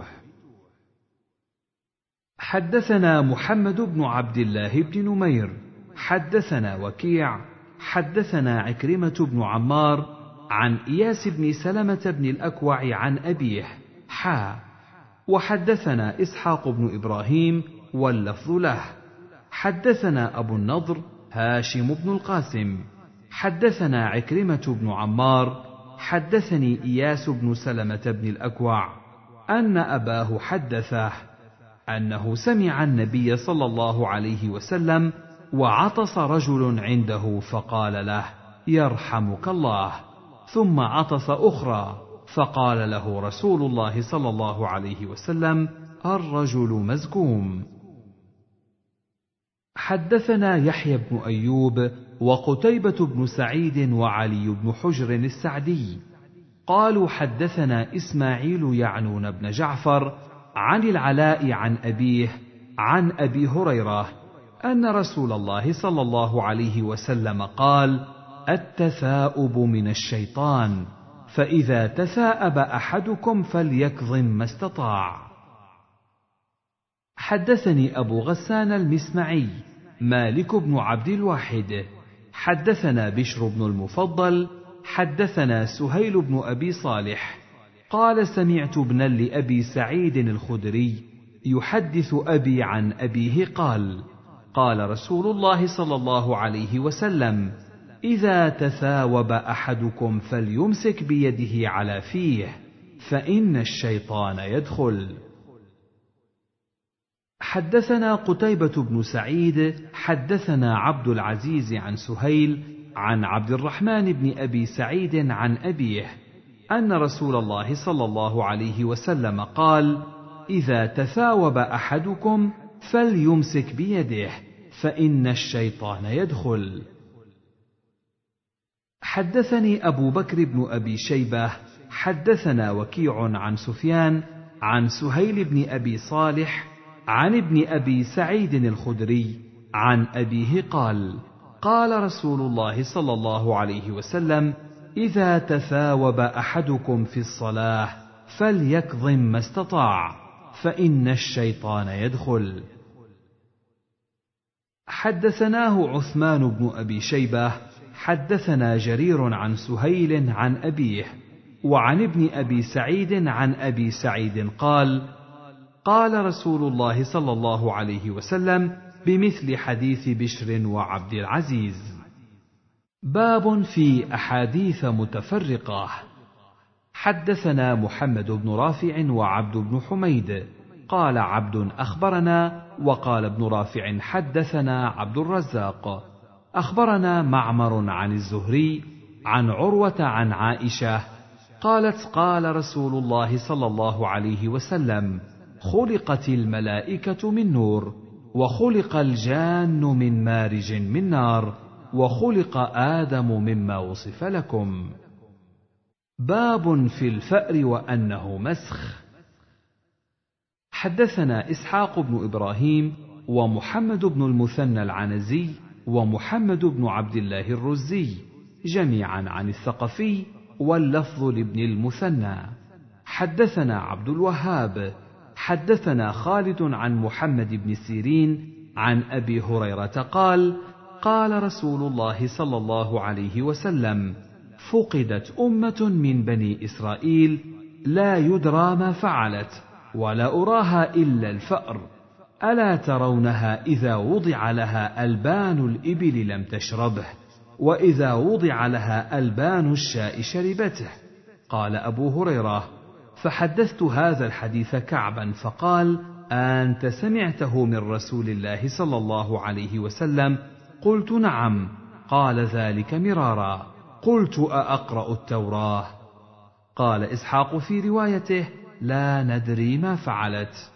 حدثنا محمد بن عبد الله بن نمير حدثنا وكيع حدثنا عكرمة بن عمار عن إياس بن سلمة بن الأكوع عن أبيه وحدثنا إسحاق بن إبراهيم واللفظ له حدثنا أبو النضر هاشم بن القاسم حدثنا عكرمة بن عمار حدثني إياس بن سلمة بن الأكوع أن أباه حدثه أنه سمع النبي صلى الله عليه وسلم وعطس رجل عنده فقال له: يرحمك الله، ثم عطس أخرى فقال له رسول الله صلى الله عليه وسلم: الرجل مزكوم. حدثنا يحيى بن أيوب وقتيبة بن سعيد وعلي بن حجر السعدي قالوا حدثنا إسماعيل يعنون بن جعفر عن العلاء عن أبيه عن أبي هريرة أن رسول الله صلى الله عليه وسلم قال: التثاؤب من الشيطان، فإذا تثاءب أحدكم فليكظم ما استطاع. حدثني أبو غسان المسمعي مالك بن عبد الواحد حدثنا بشر بن المفضل حدثنا سهيل بن أبي صالح قال: سمعت ابنا لأبي سعيد الخدري يحدث أبي عن أبيه قال: قال رسول الله صلى الله عليه وسلم: إذا تثاوب أحدكم فليمسك بيده على فيه، فإن الشيطان يدخل. حدثنا قتيبة بن سعيد حدثنا عبد العزيز عن سهيل عن عبد الرحمن بن أبي سعيد عن أبيه أن رسول الله صلى الله عليه وسلم قال: إذا تثاوب أحدكم فليمسك بيده، فإن الشيطان يدخل. حدثني أبو بكر بن أبي شيبة حدثنا وكيع عن سفيان عن سهيل بن أبي صالح عن ابن أبي سعيد الخدري عن أبيه قال: قال رسول الله صلى الله عليه وسلم: إذا تثاوب أحدكم في الصلاة فليكظم ما استطاع، فإن الشيطان يدخل. حدثناه عثمان بن أبي شيبة حدثنا جرير عن سهيل عن أبيه وعن ابن أبي سعيد عن أبي سعيد قال: قال رسول الله صلى الله عليه وسلم بمثل حديث بشر وعبد العزيز. باب في أحاديث متفرقة. حدثنا محمد بن رافع وعبد بن حميد قال عبد أخبرنا وقال ابن رافع حدثنا عبد الرزاق أخبرنا معمر عن الزهري عن عروة عن عائشة قالت: قال رسول الله صلى الله عليه وسلم: خلقت الملائكة من نور، وخلق الجان من مارج من نار، وخلق آدم مما وصف لكم. باب في الفأر وأنه مسخ. حدثنا إسحاق بن إبراهيم ومحمد بن المثنى العنزي ومحمد بن عبد الله الرزي جميعا عن الثقفي واللفظ لابن المثنى. حدثنا عبد الوهاب حدثنا خالد عن محمد بن سيرين عن أبي هريرة قال: قال رسول الله صلى الله عليه وسلم: فقدت أمة من بني إسرائيل لا يدرى ما فعلت ولا أراها إلا الفأر، ألا ترونها إذا وضع لها ألبان الإبل لم تشربه، وإذا وضع لها ألبان الشاء شربته. قال أبو هريرة: فحدثت هذا الحديث كعبا فقال: أنت سمعته من رسول الله صلى الله عليه وسلم؟ قلت: نعم. قال: ذلك مرارا. قلت: أأقرأ التوراة؟ قال إسحاق في روايته: لا ندري ما فعلت.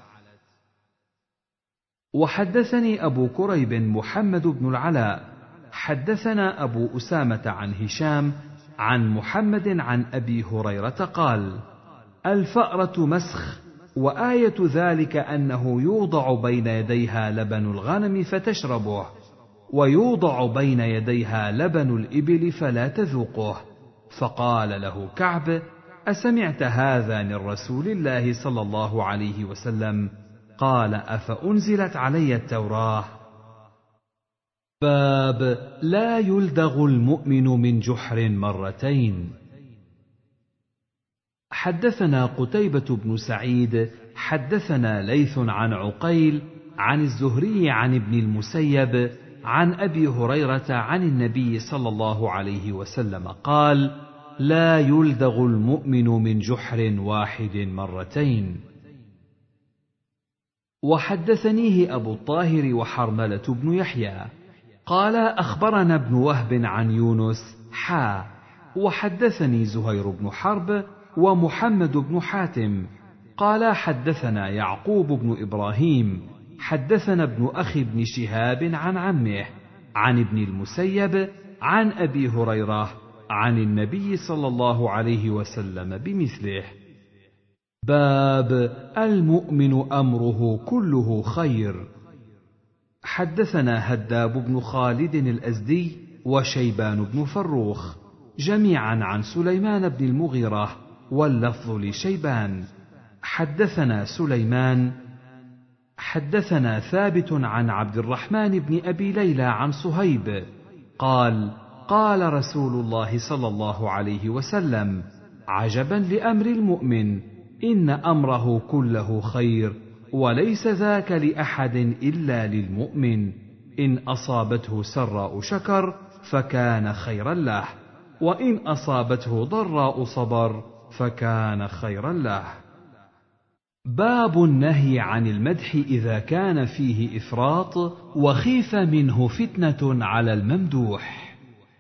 وحدثني أبو كريب محمد بن العلاء حدثنا أبو أسامة عن هشام عن محمد عن أبي هريرة قال: الفأرة مسخ، وآية ذلك أنه يوضع بين يديها لبن الغنم فتشربه، ويوضع بين يديها لبن الإبل فلا تذوقه. فقال له كعب: أسمعت هذا من رسول الله صلى الله عليه وسلم؟ قال: أفأنزلت علي التوراة؟ باب لا يلدغ المؤمن من جحر مرتين. حدثنا قتيبة بن سعيد حدثنا ليث عن عقيل عن الزهري عن ابن المسيب عن أبي هريرة عن النبي صلى الله عليه وسلم قال: لا يلدغ المؤمن من جحر واحد مرتين. وحدثنيه أبو الطاهر وحرملة بن يحيى قال: أخبرنا ابن وهب عن يونس وحدثني زهير بن حرب ومحمد بن حاتم قال: حدثنا يعقوب بن إبراهيم حدثنا ابن أخي بن شهاب عن عمه عن ابن المسيب عن أبي هريرة عن النبي صلى الله عليه وسلم بمثله. باب المؤمن أمره كله خير. حدثنا هداب بن خالد الأزدي وشيبان بن فروخ جميعا عن سليمان بن المغيرة واللفظ لشيبان. حدثنا سليمان حدثنا ثابت عن عبد الرحمن بن أبي ليلى عن صهيب قال: قال رسول الله صلى الله عليه وسلم: عجبا لأمر المؤمن، إن أمره كله خير، وليس ذاك لأحد إلا للمؤمن، إن أصابته سراء شكر فكان خيرا له، وإن أصابته ضراء صبر فكان خيرا له. باب النهي عن المدح إذا كان فيه إفراط وخيف منه فتنة على الممدوح.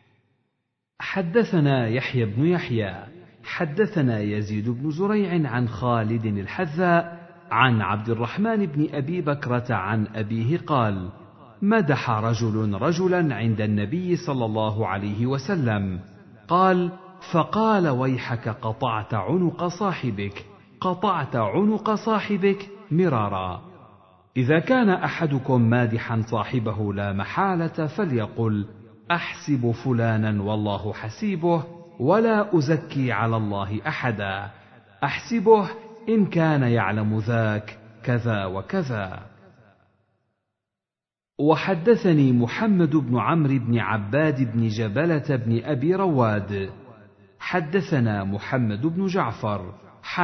حدثنا يحيى بن يحيى حدثنا يزيد بن زريع عن خالد الحذاء عن عبد الرحمن بن أبي بكرة عن أبيه قال: مدح رجل رجلا عند النبي صلى الله عليه وسلم، قال: فقال: ويحك قطعت عنق صاحبك، قطعت عنق صاحبك مرارا. إذا كان أحدكم مادحا صاحبه لا محالة فليقل: أحسب فلانا والله حسيبه، ولا أزكي على الله أحدا، أحسبه إن كان يعلم ذاك كذا وكذا. وحدثني محمد بن عمرو بن عباد بن جبلة بن أبي رواد حدثنا محمد بن جعفر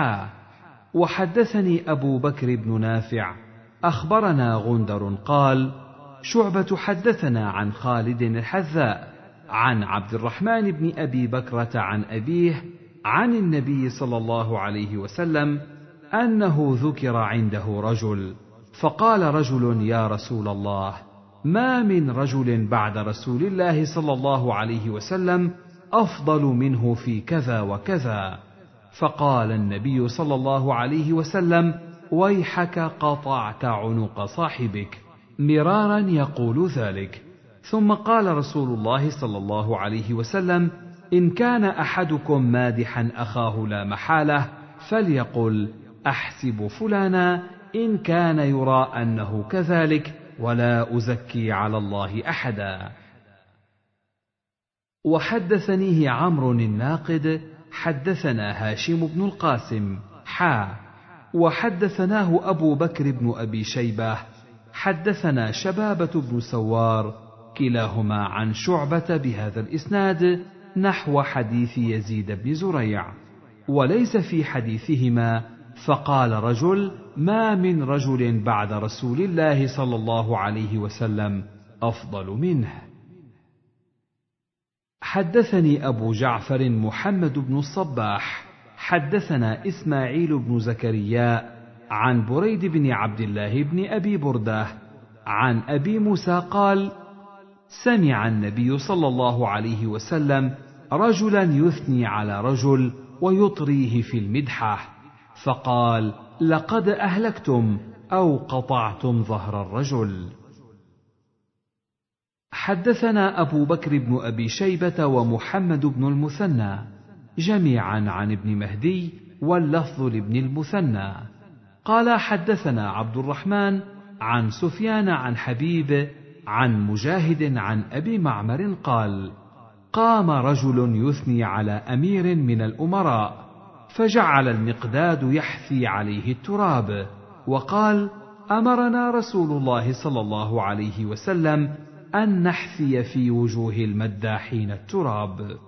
وحدثني أبو بكر بن نافع أخبرنا غندر قال: شعبة حدثنا عن خالد الحذاء عن عبد الرحمن بن أبي بكرة عن أبيه عن النبي صلى الله عليه وسلم أنه ذكر عنده رجل، فقال رجل: يا رسول الله، ما من رجل بعد رسول الله صلى الله عليه وسلم أفضل منه في كذا وكذا. فقال النبي صلى الله عليه وسلم: ويحك قطعت عنق صاحبك، مرارا يقول ذلك. ثم قال رسول الله صلى الله عليه وسلم: إن كان أحدكم مادحا أخاه لا محالة فليقل: أحسب فلانا إن كان يرى أنه كذلك، ولا أزكي على الله أحدا. وحدثنيه عمرو الناقد حدثنا هاشم بن القاسم وحدثناه أبو بكر بن أبي شيبة حدثنا شبابة بن سوار كلاهما عن شعبة بهذا الإسناد نحو حديث يزيد بن زريع، وليس في حديثهما فقال رجل: ما من رجل بعد رسول الله صلى الله عليه وسلم أفضل منه. حدثني أبو جعفر محمد بن الصباح حدثنا إسماعيل بن زكريا عن بريد بن عبد الله بن أبي بردة عن أبي موسى قال: سمع النبي صلى الله عليه وسلم رجلا يثني على رجل ويطريه في المدحة، فقال: لقد أهلكتم أو قطعتم ظهر الرجل. حدثنا أبو بكر بن أبي شيبة ومحمد بن المثنى جميعا عن ابن مهدي، واللفظ لابن المثنى قال: حدثنا عبد الرحمن عن سفيان عن حبيب عن مجاهد عن أبي معمر قال: قام رجل يثني على أمير من الأمراء، فجعل المقداد يحثي عليه التراب، وقال: أمرنا رسول الله صلى الله عليه وسلم أن نحثي في وجوه المداحين التراب.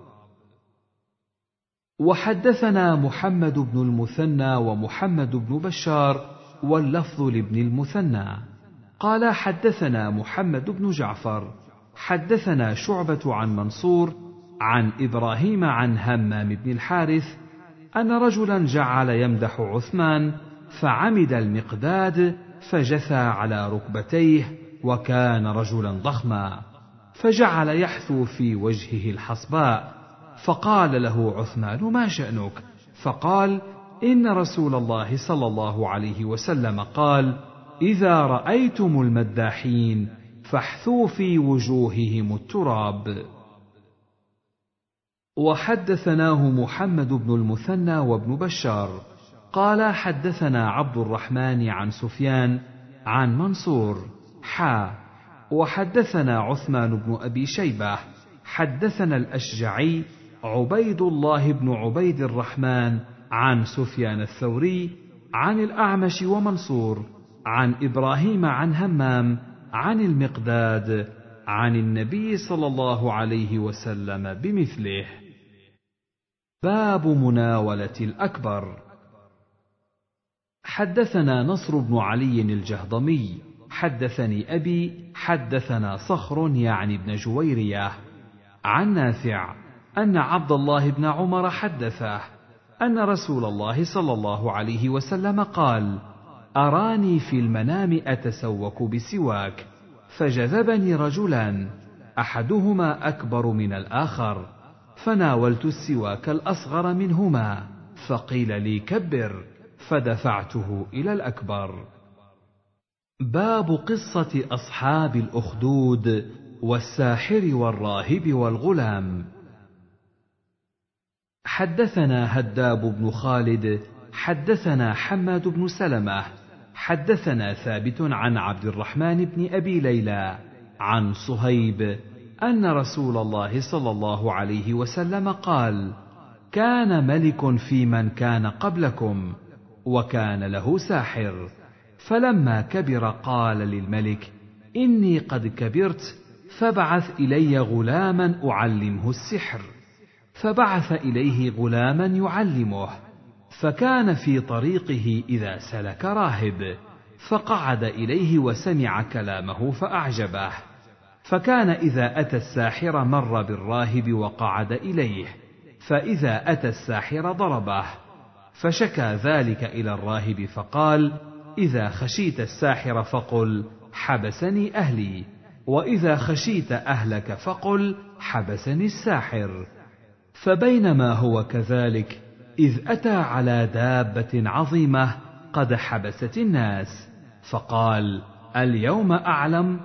وحدثنا محمد بن المثنى ومحمد بن بشار، واللفظ لابن المثنى قال حدثنا محمد بن جعفر حدثنا شعبة عن منصور عن إبراهيم عن همام بن الحارث أن رجلا جعل يمدح عثمان فعمد المقداد فجثى على ركبتيه وكان رجلا ضخما، فجعل يحثو في وجهه الحصباء، فقال له عثمان: ما شأنك؟ فقال: إن رسول الله صلى الله عليه وسلم قال: إذا رأيتم المداحين فاحثوا في وجوههم التراب. وحدثناه محمد بن المثنى وابن بشار قال حدثنا عبد الرحمن عن سفيان عن منصور وحدثنا عثمان بن أبي شيبة حدثنا الأشجعي عبيد الله بن عبيد الرحمن عن سفيان الثوري عن الأعمش ومنصور عن إبراهيم عن همام عن المقداد عن النبي صلى الله عليه وسلم بمثله. باب مناولة الأكبر. حدثنا نصر بن علي الجهضمي حدثني أبي حدثنا صخر يعني بن جويرية عن نافع أن عبد الله بن عمر حدثه أن رسول الله صلى الله عليه وسلم قال: أراني في المنام أتسوك بسواك، فجذبني رجلان أحدهما أكبر من الآخر، فناولت السواك الأصغر منهما، فقيل لي: كبر، فدفعته إلى الأكبر. باب قصة أصحاب الأخدود والساحر والراهب والغلام. حدثنا هداب بن خالد حدثنا حماد بن سلمة حدثنا ثابت عن عبد الرحمن بن أبي ليلى عن صهيب أن رسول الله صلى الله عليه وسلم قال: كان ملك في من كان قبلكم، وكان له ساحر، فلما كبر قال للملك: إني قد كبرت، فابعث إلي غلاما أعلمه السحر. فبعث إليه غلاما يعلمه، فكان في طريقه إذا سلك راهب، فقعد إليه وسمع كلامه فأعجبه، فكان إذا أتى الساحر مر بالراهب وقعد إليه، فإذا أتى الساحر ضربه، فشكى ذلك إلى الراهب فقال: إذا خشيت الساحر فقل: حبسني أهلي، وإذا خشيت أهلك فقل: حبسني الساحر. فبينما هو كذلك إذ أتى على دابة عظيمة قد حبست الناس، فقال: اليوم أعلم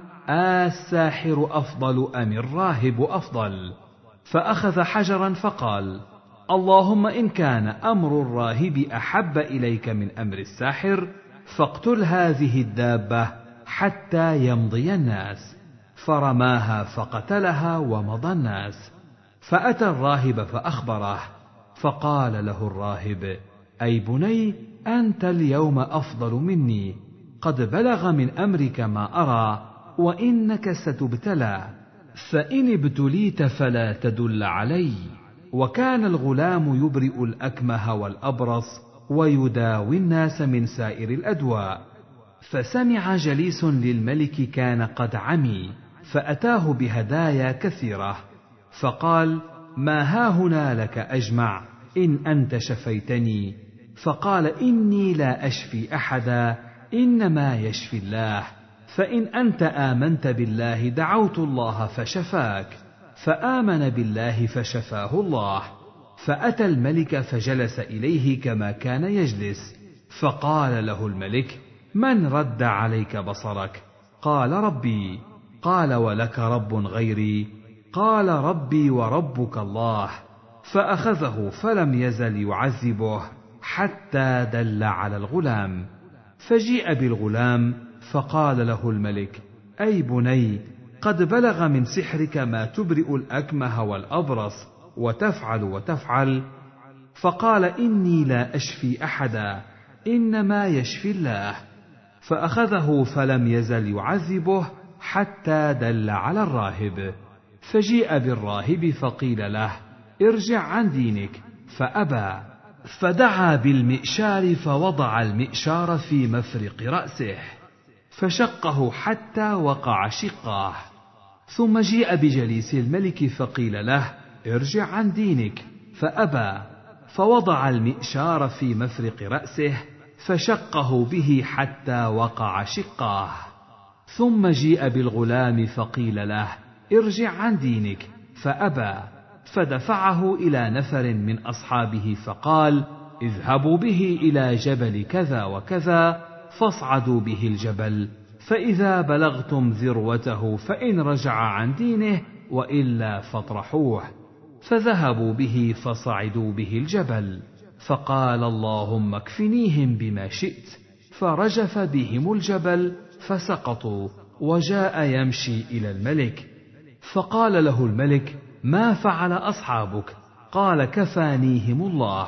الساحر أفضل أم الراهب أفضل؟ فأخذ حجرا فقال: اللهم إن كان أمر الراهب أحب إليك من أمر الساحر، فاقتل هذه الدابة حتى يمضي الناس. فرماها فقتلها ومضى الناس. فأتى الراهب فأخبره، فقال له الراهب: أي بني، أنت اليوم أفضل مني، قد بلغ من أمرك ما أرى، وإنك ستبتلى، فإن ابتليت فلا تدل علي. وكان الغلام يبرئ الأكمه والأبرص ويداوي الناس من سائر الأدواء. فسمع جليس للملك كان قد عمي، فأتاه بهدايا كثيرة، فقال: ما هاهنا لك أجمع إن أنت شفيتني؟ فقال: إني لا أشفي أحدا، إنما يشفي الله، فإن أنت آمنت بالله دعوت الله فشفاك، فآمن بالله فشفاه الله. فأتى الملك فجلس إليه كما كان يجلس، فقال له الملك: من رد عليك بصرك؟ قال: ربي. قال: ولك رب غيري؟ قال: ربي وربك الله. فأخذه فلم يزل يعذبه حتى دل على الغلام. فجيء بالغلام، فقال له الملك: أي بني، قد بلغ من سحرك ما تبرئ الأكمه والأبرص وتفعل وتفعل. فقال: إني لا أشفي أحدا، إنما يشفي الله. فأخذه فلم يزل يعذبه حتى دل على الراهب. فجيء بالراهب فقيل له: ارجع عن دينك، فأبى. فدعا بالمئشار فوضع المئشار في مفرق رأسه، فشقه حتى وقع شقاه. ثم جيء بجليس الملك فقيل له: ارجع عن دينك، فأبى، فوضع المئشار في مفرق رأسه فشقه به حتى وقع شقاه. ثم جيء بالغلام فقيل له: ارجع عن دينك، فأبى، فدفعه إلى نفر من أصحابه فقال: اذهبوا به إلى جبل كذا وكذا فاصعدوا به الجبل، فإذا بلغتم ذروته فإن رجع عن دينه وإلا فاطرحوه. فذهبوا به فصعدوا به الجبل، فقال: اللهم اكفنيهم بما شئت، فرجف بهم الجبل فسقطوا، وجاء يمشي إلى الملك. فقال له الملك: ما فعل أصحابك؟ قال: كفانيهم الله.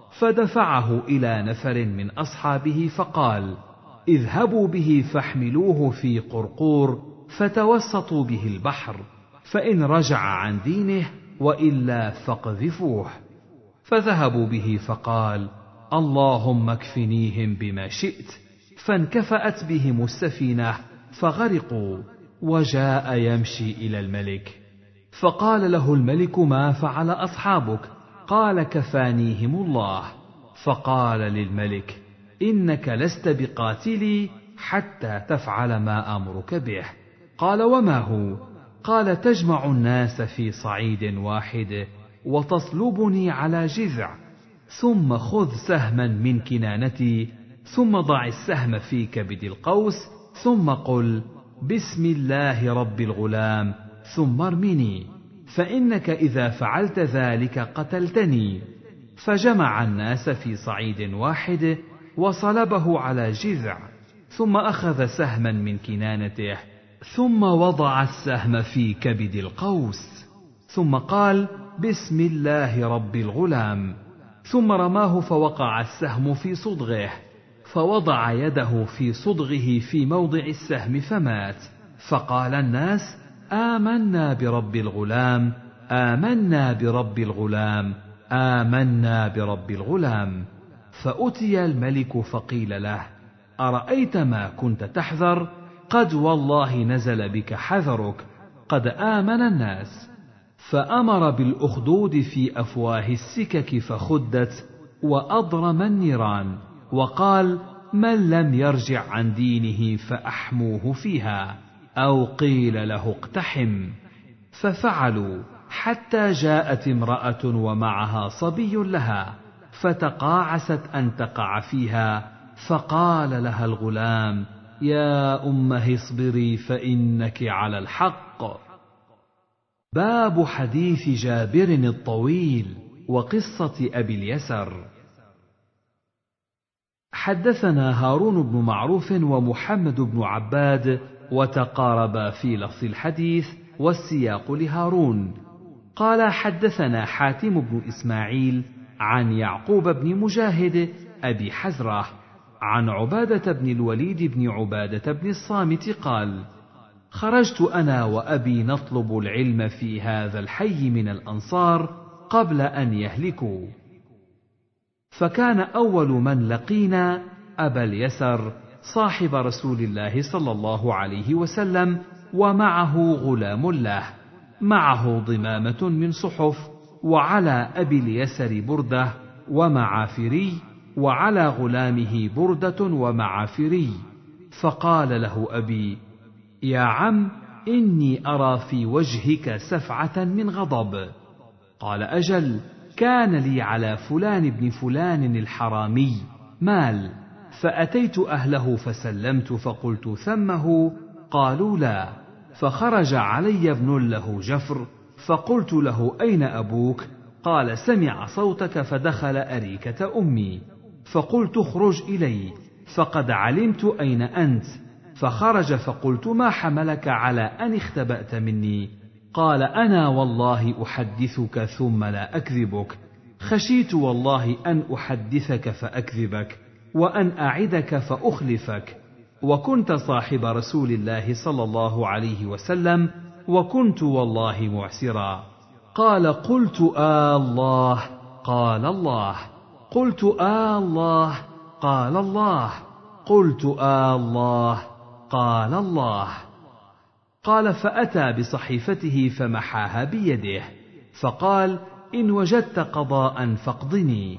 فدفعه إلى نفر من أصحابه فقال: اذهبوا به فاحملوه في قرقور فتوسطوا به البحر، فإن رجع عن دينه وإلا فاقذفوه. فذهبوا به فقال: اللهم اكفنيهم بما شئت، فانكفأت بهم السفينة فغرقوا، وجاء يمشي إلى الملك. فقال له الملك: ما فعل أصحابك؟ قال: كفانيهم الله. فقال للملك: إنك لست بقاتلي حتى تفعل ما أمرك به. قال: وما هو؟ قال: تجمع الناس في صعيد واحد وتصلبني على جذع، ثم خذ سهما من كنانتي، ثم ضع السهم في كبد القوس، ثم قل: بسم الله رب الغلام، ثم ارمني، فإنك إذا فعلت ذلك قتلتني. فجمع الناس في صعيد واحد وصلبه على جذع، ثم أخذ سهما من كنانته، ثم وضع السهم في كبد القوس، ثم قال: بسم الله رب الغلام، ثم رماه فوقع السهم في صدغه، فوضع يده في صدغه في موضع السهم فمات. فقال الناس: آمنا برب الغلام، آمنا برب الغلام، آمنا برب الغلام. فأتي الملك فقيل له: أرأيت ما كنت تحذر؟ قد والله نزل بك حذرك، قد آمن الناس. فأمر بالأخدود في أفواه السكك فخدت، وأضرم النيران، وقال: من لم يرجع عن دينه فأحموه فيها، أو قيل له اقتحم. ففعلوا حتى جاءت امرأة ومعها صبي لها، فتقاعست أن تقع فيها، فقال لها الغلام: يا أمه اصبري فإنك على الحق. باب حديث جابر الطويل وقصة أبي اليسر. حدثنا هارون بن معروف ومحمد بن عباد، وتقاربا في لفظ الحديث والسياق لهارون. قال: حدثنا حاتم بن إسماعيل عن يعقوب بن مجاهد أبي حزرة عن عبادة بن الوليد بن عبادة بن الصامت قال: خرجت أنا وأبي نطلب العلم في هذا الحي من الأنصار قبل أن يهلكوا، فكان أول من لقينا أبا اليسر صاحب رسول الله صلى الله عليه وسلم، ومعه غلام له، معه ضمامة من صحف، وعلى أبي اليسر بردة ومعافري، وعلى غلامه بردة ومعافري. فقال له أبي: يا عم، إني أرى في وجهك سفعة من غضب. قال: أجل، كان لي على فلان بن فلان الحرامي مال، فأتيت أهله فسلمت فقلت ثمه، قالوا لا، فخرج علي ابن له جفر، فقلت له: أين أبوك؟ قال: سمع صوتك فدخل أريكة أمي، فقلت: اخرج إلي، فقد علمت أين أنت. فخرج، فقلت: ما حملك على أن اختبأت مني؟ قال: أنا والله أحدثك ثم لا أكذبك، خشيت والله أن أحدثك فأكذبك، وأن أعدك فأخلفك، وكنت صاحب رسول الله صلى الله عليه وسلم، وكنت والله معسرا. قال: قلت: الله. قال: الله. قلت: الله. قال: الله. قلت: الله. قال: الله. قال: فأتى بصحيفته فمحاها بيده، فقال: إن وجدت قضاء فاقضني،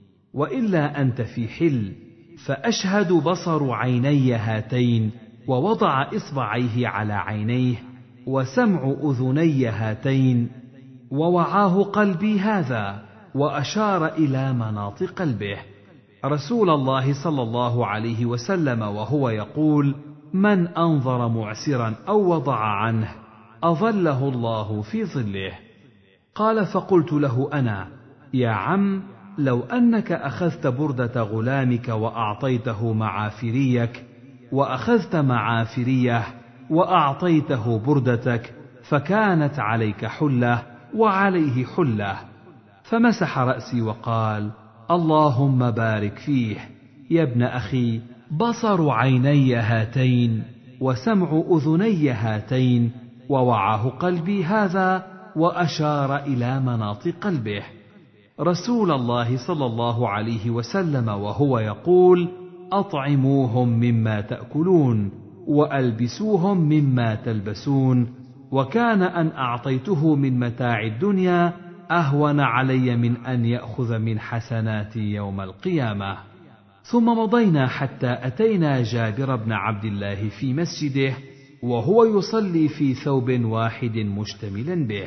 وإلا أنت في حل. فأشهد بصر عيني هاتين، ووضع إصبعيه على عينيه، وسمع أذني هاتين، ووعاه قلبي هذا، وأشار إلى مناط قلبه، رسول الله صلى الله عليه وسلم وهو يقول: من أنظر معسرا أو وضع عنه أظله الله في ظله. قال: فقلت له أنا: يا عم، لو أنك أخذت بردة غلامك وأعطيته معافريك، وأخذت معافريه وأعطيته بردتك، فكانت عليك حلة وعليه حلة. فمسح رأسي وقال: اللهم بارك فيه. يا ابن أخي، بصر عيني هاتين، وسمع أذني هاتين، ووعاه قلبي هذا، وأشار إلى مناط قلبه، رسول الله صلى الله عليه وسلم وهو يقول: أطعموهم مما تأكلون، وألبسوهم مما تلبسون، وكان أن أعطيته من متاع الدنيا أهون علي من أن يأخذ من حسناتي يوم القيامة. ثم مضينا حتى أتينا جابر بن عبد الله في مسجده، وهو يصلي في ثوب واحد مشتملا به،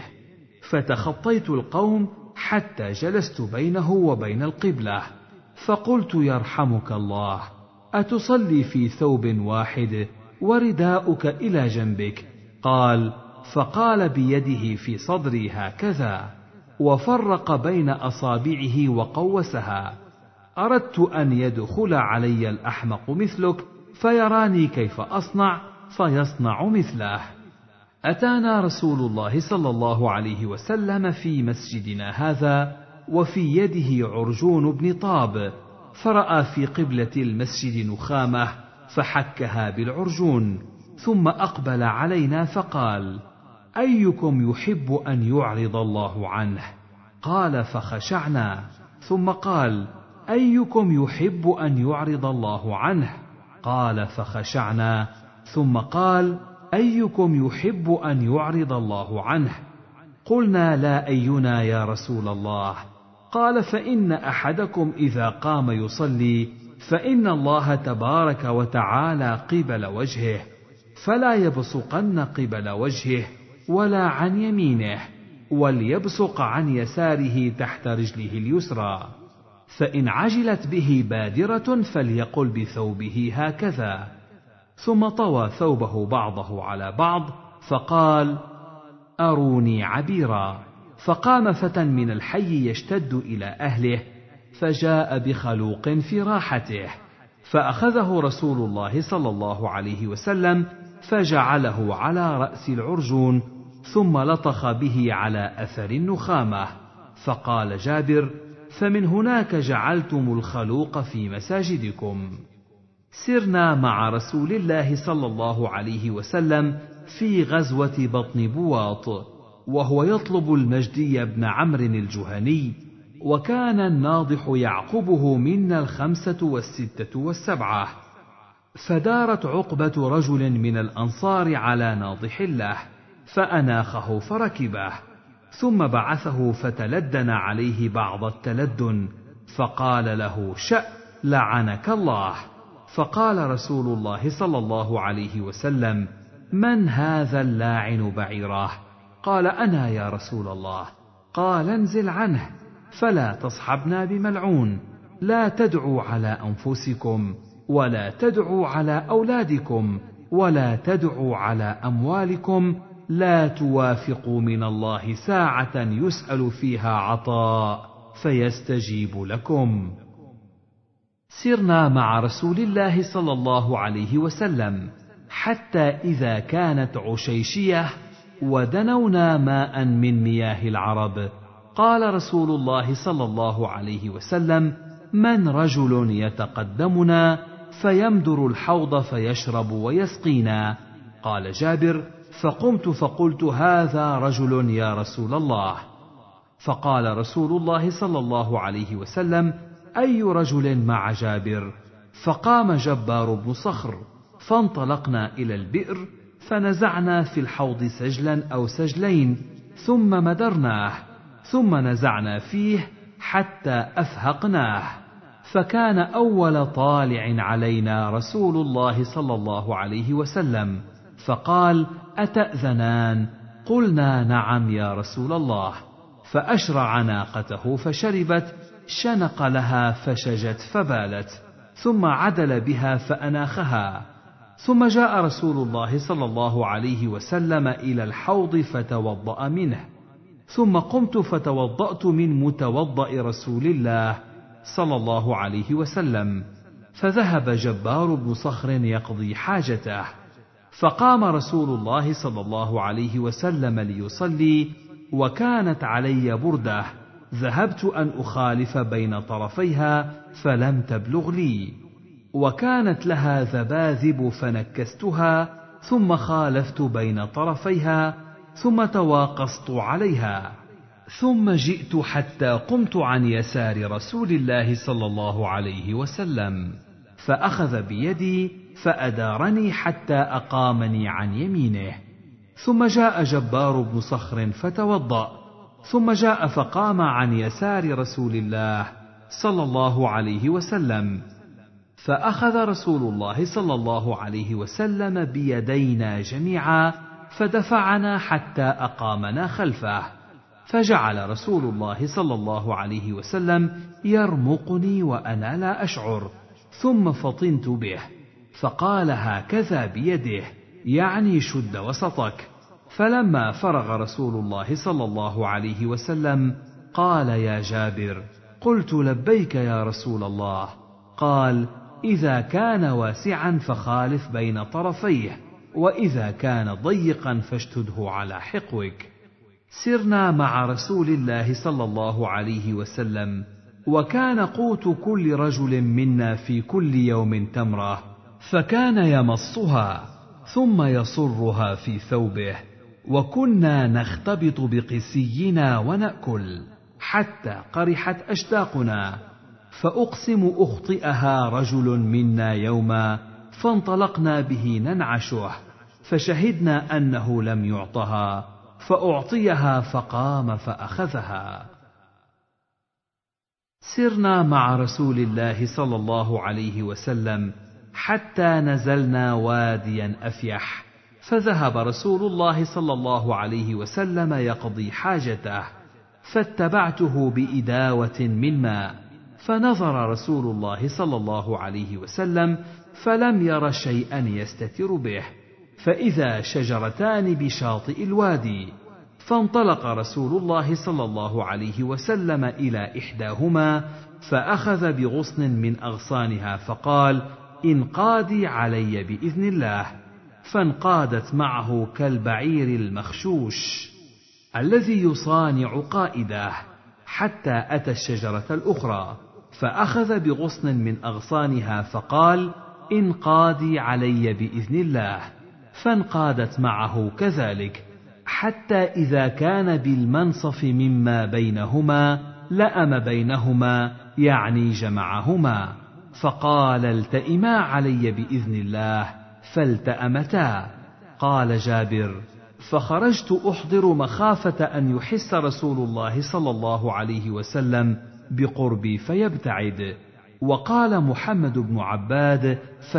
فتخطيت القوم حتى جلست بينه وبين القبلة، فقلت: يرحمك الله، أتصلي في ثوب واحد ورداؤك إلى جنبك؟ قال: فقال بيده في صدري هكذا، وفرق بين أصابعه وقوسها. أردت أن يدخل علي الأحمق مثلك فيراني كيف أصنع فيصنع مثله. أتانا رسول الله صلى الله عليه وسلم في مسجدنا هذا، وفي يده عرجون بن طاب، فرأى في قبلة المسجد نخامة فحكها بالعرجون، ثم أقبل علينا فقال: أيكم يحب أن يعرض الله عنه؟ قال: فخشعنا. ثم قال: أيكم يحب أن يعرض الله عنه؟ قال: فخشعنا. ثم قال: أيكم يحب أن يعرض الله عنه؟ قلنا: لا أينا يا رسول الله. قال: فإن أحدكم إذا قام يصلي فإن الله تبارك وتعالى قبل وجهه، فلا يبصقن قبل وجهه ولا عن يمينه، وليبصق عن يساره تحت رجله اليسرى، فإن عجلت به بادرة فليقل بثوبه هكذا. ثم طوى ثوبه بعضه على بعض فقال: أروني عبيرا. فقام فتى من الحي يشتد إلى أهله، فجاء بخلوق في راحته، فأخذه رسول الله صلى الله عليه وسلم فجعله على رأس العرجون، ثم لطخ به على أثر النخامة. فقال جابر: فمن هناك جعلتم الخلوق في مساجدكم. سرنا مع رسول الله صلى الله عليه وسلم في غزوة بطن بواط، وهو يطلب المجدي بن عمرو الجهني، وكان الناضح يعقبه منا 5 و6 و7، فدارت عقبة رجل من الأنصار على ناضح له، فأناخه فركبه، ثم بعثه فتلدن عليه بعض التلدن، فقال له: شأ، لعنك الله. فقال رسول الله صلى الله عليه وسلم: من هذا اللاعن بعيره؟ قال: أنا يا رسول الله. قال: انزل عنه، فلا تصحبنا بملعون، لا تدعوا على أنفسكم، ولا تدعوا على أولادكم، ولا تدعوا على أموالكم، لا توافقوا من الله ساعة يسأل فيها عطاء فيستجيب لكم. سرنا مع رسول الله صلى الله عليه وسلم حتى إذا كانت عشيشية ودنونا ماء من مياه العرب، قال رسول الله صلى الله عليه وسلم: من رجل يتقدمنا فيمدر الحوض فيشرب ويسقينا؟ قال جابر: فقمت فقلت: هذا رجل يا رسول الله. فقال رسول الله صلى الله عليه وسلم: أي رجل مع جابر؟ فقام جبار بن صخر فانطلقنا إلى البئر فنزعنا في الحوض سجلا أو سجلين ثم مدرناه ثم نزعنا فيه حتى أفهقناه، فكان أول طالع علينا رسول الله صلى الله عليه وسلم فقال: أتأذنان؟ قلنا: نعم يا رسول الله. فأشرع ناقته فشربت، شنق لها فشجت فبالت، ثم عدل بها فأناخها. ثم جاء رسول الله صلى الله عليه وسلم إلى الحوض فتوضأ منه، ثم قمت فتوضأت من متوضأ رسول الله صلى الله عليه وسلم. فذهب جبار بن صخر يقضي حاجته، فقام رسول الله صلى الله عليه وسلم ليصلي، وكانت علي بردة ذهبت أن أخالف بين طرفيها فلم تبلغ لي، وكانت لها ذباذب فنكستها ثم خالفت بين طرفيها ثم تواقصت عليها، ثم جئت حتى قمت عن يسار رسول الله صلى الله عليه وسلم، فأخذ بيدي فأدارني حتى أقامني عن يمينه. ثم جاء جبار بن صخر فتوضأ، ثم جاء فقام عن يسار رسول الله صلى الله عليه وسلم، فأخذ رسول الله صلى الله عليه وسلم بيدينا جميعا فدفعنا حتى أقامنا خلفه، فجعل رسول الله صلى الله عليه وسلم يرمقني وأنا لا أشعر، ثم فطنت به، فقال هكذا بيده، يعني شد وسطك. فلما فرغ رسول الله صلى الله عليه وسلم قال: يا جابر. قلت: لبيك يا رسول الله. قال: إذا كان واسعا فخالف بين طرفيه، وإذا كان ضيقا فاشتده على حقوك. سرنا مع رسول الله صلى الله عليه وسلم، وكان قوت كل رجل منا في كل يوم تمرة، فكان يمصها ثم يصرها في ثوبه، وكنا نختبط بقسينا ونأكل حتى قرحت أشداقنا، فأقسم أخطئها رجل منا يوما، فانطلقنا به ننعشه، فشهدنا أنه لم يعطها، فأعطيها فقام فأخذها. سرنا مع رسول الله صلى الله عليه وسلم حتى نزلنا واديا أفيح، فذهب رسول الله صلى الله عليه وسلم يقضي حاجته، فاتبعته بإداوة من ماء، فنظر رسول الله صلى الله عليه وسلم فلم ير شيئا يستتر به، فإذا شجرتان بشاطئ الوادي، فانطلق رسول الله صلى الله عليه وسلم إلى إحداهما فأخذ بغصن من أغصانها فقال: انقادي علي بإذن الله، فانقادت معه كالبعير المخشوش الذي يصانع قائده، حتى أتى الشجرة الأخرى فأخذ بغصن من أغصانها فقال: انقادي علي بإذن الله، فانقادت معه كذلك، حتى إذا كان بالمنصف مما بينهما لأم بينهما، يعني جمعهما، فقال: التئما علي بإذن الله، فالتأمتا. قال جابر: فخرجت أحضر مخافة أن يحس رسول الله صلى الله عليه وسلم بقربي فيبتعد، وقال محمد بن عباد: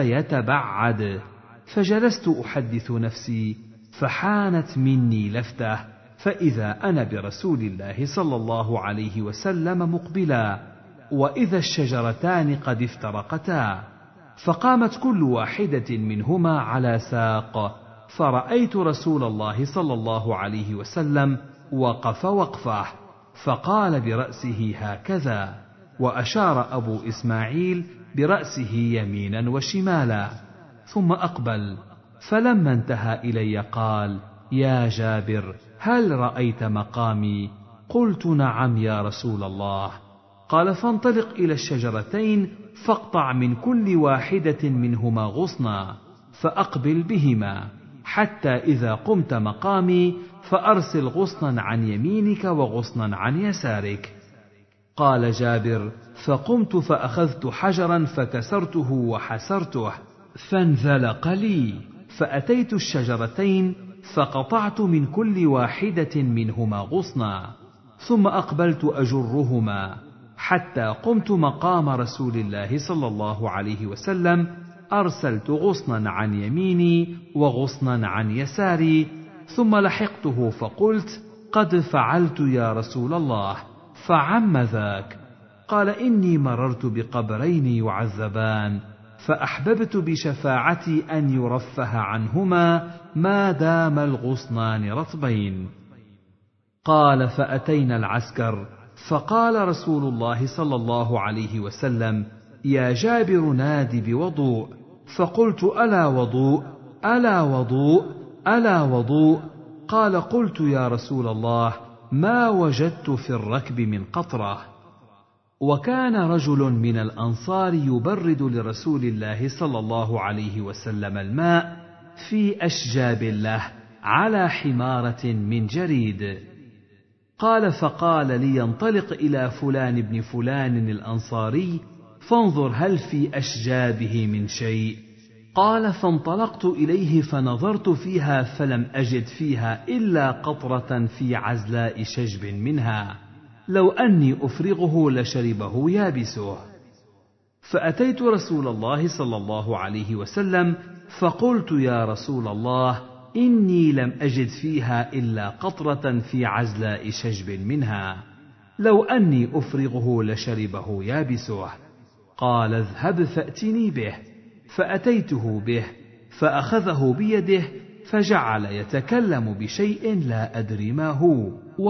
فيتبعد. فجلست أحدث نفسي، فحانت مني لفتة، فإذا أنا برسول الله صلى الله عليه وسلم مقبلا، وإذا الشجرتان قد افترقتا، فقامت كل واحدة منهما على ساق، فرأيت رسول الله صلى الله عليه وسلم وقف وقفه، فقال برأسه هكذا، وأشار أبو إسماعيل برأسه يمينا وشمالا، ثم أقبل، فلما انتهى إلي قال: يا جابر، هل رأيت مقامي؟ قلت: نعم يا رسول الله. قال: فانطلق إلى الشجرتين فاقطع من كل واحدة منهما غصنا، فأقبل بهما، حتى إذا قمت مقامي فأرسل غصنا عن يمينك وغصنا عن يسارك. قال جابر: فقمت فأخذت حجرا فكسرته وحسرته، فانزلق لي، فأتيت الشجرتين فقطعت من كل واحدة منهما غصنا، ثم أقبلت أجرهما حتى قمت مقام رسول الله صلى الله عليه وسلم، أرسلت غصنا عن يميني وغصنا عن يساري، ثم لحقته فقلت: قد فعلت يا رسول الله، فعم ذاك؟ قال: إني مررت بقبرين يعذبان، فأحببت بشفاعتي أن يرفه عنهما ما دام الغصنان رطبين. قال: فأتينا العسكر، فقال رسول الله صلى الله عليه وسلم: يا جابر نادي بوضوء. فقلت: ألا وضوء ألا وضوء ألا وضوء؟ قال: قلت يا رسول الله: ما وجدت في الركب من قطرة. وكان رجل من الأنصار يبرد لرسول الله صلى الله عليه وسلم الماء في أشجاب له على حمارة من جريد. قال: فقال لي: انطلق إلى فلان بن فلان الأنصاري فانظر هل في أشجابه من شيء. قال: فانطلقت إليه فنظرت فيها فلم أجد فيها إلا قطرة في عزلاء شجب منها، لو أني أفرغه لشربه يابسه. فأتيت رسول الله صلى الله عليه وسلم فقلت: يا رسول الله، إني لم أجد فيها إلا قطرة في عزلاء شجب منها، لو أني أفرغه لشربه يابسه. قال: اذهب فأتني به. فأتيته به فأخذه بيده فجعل يتكلم بشيء لا أدري ما هو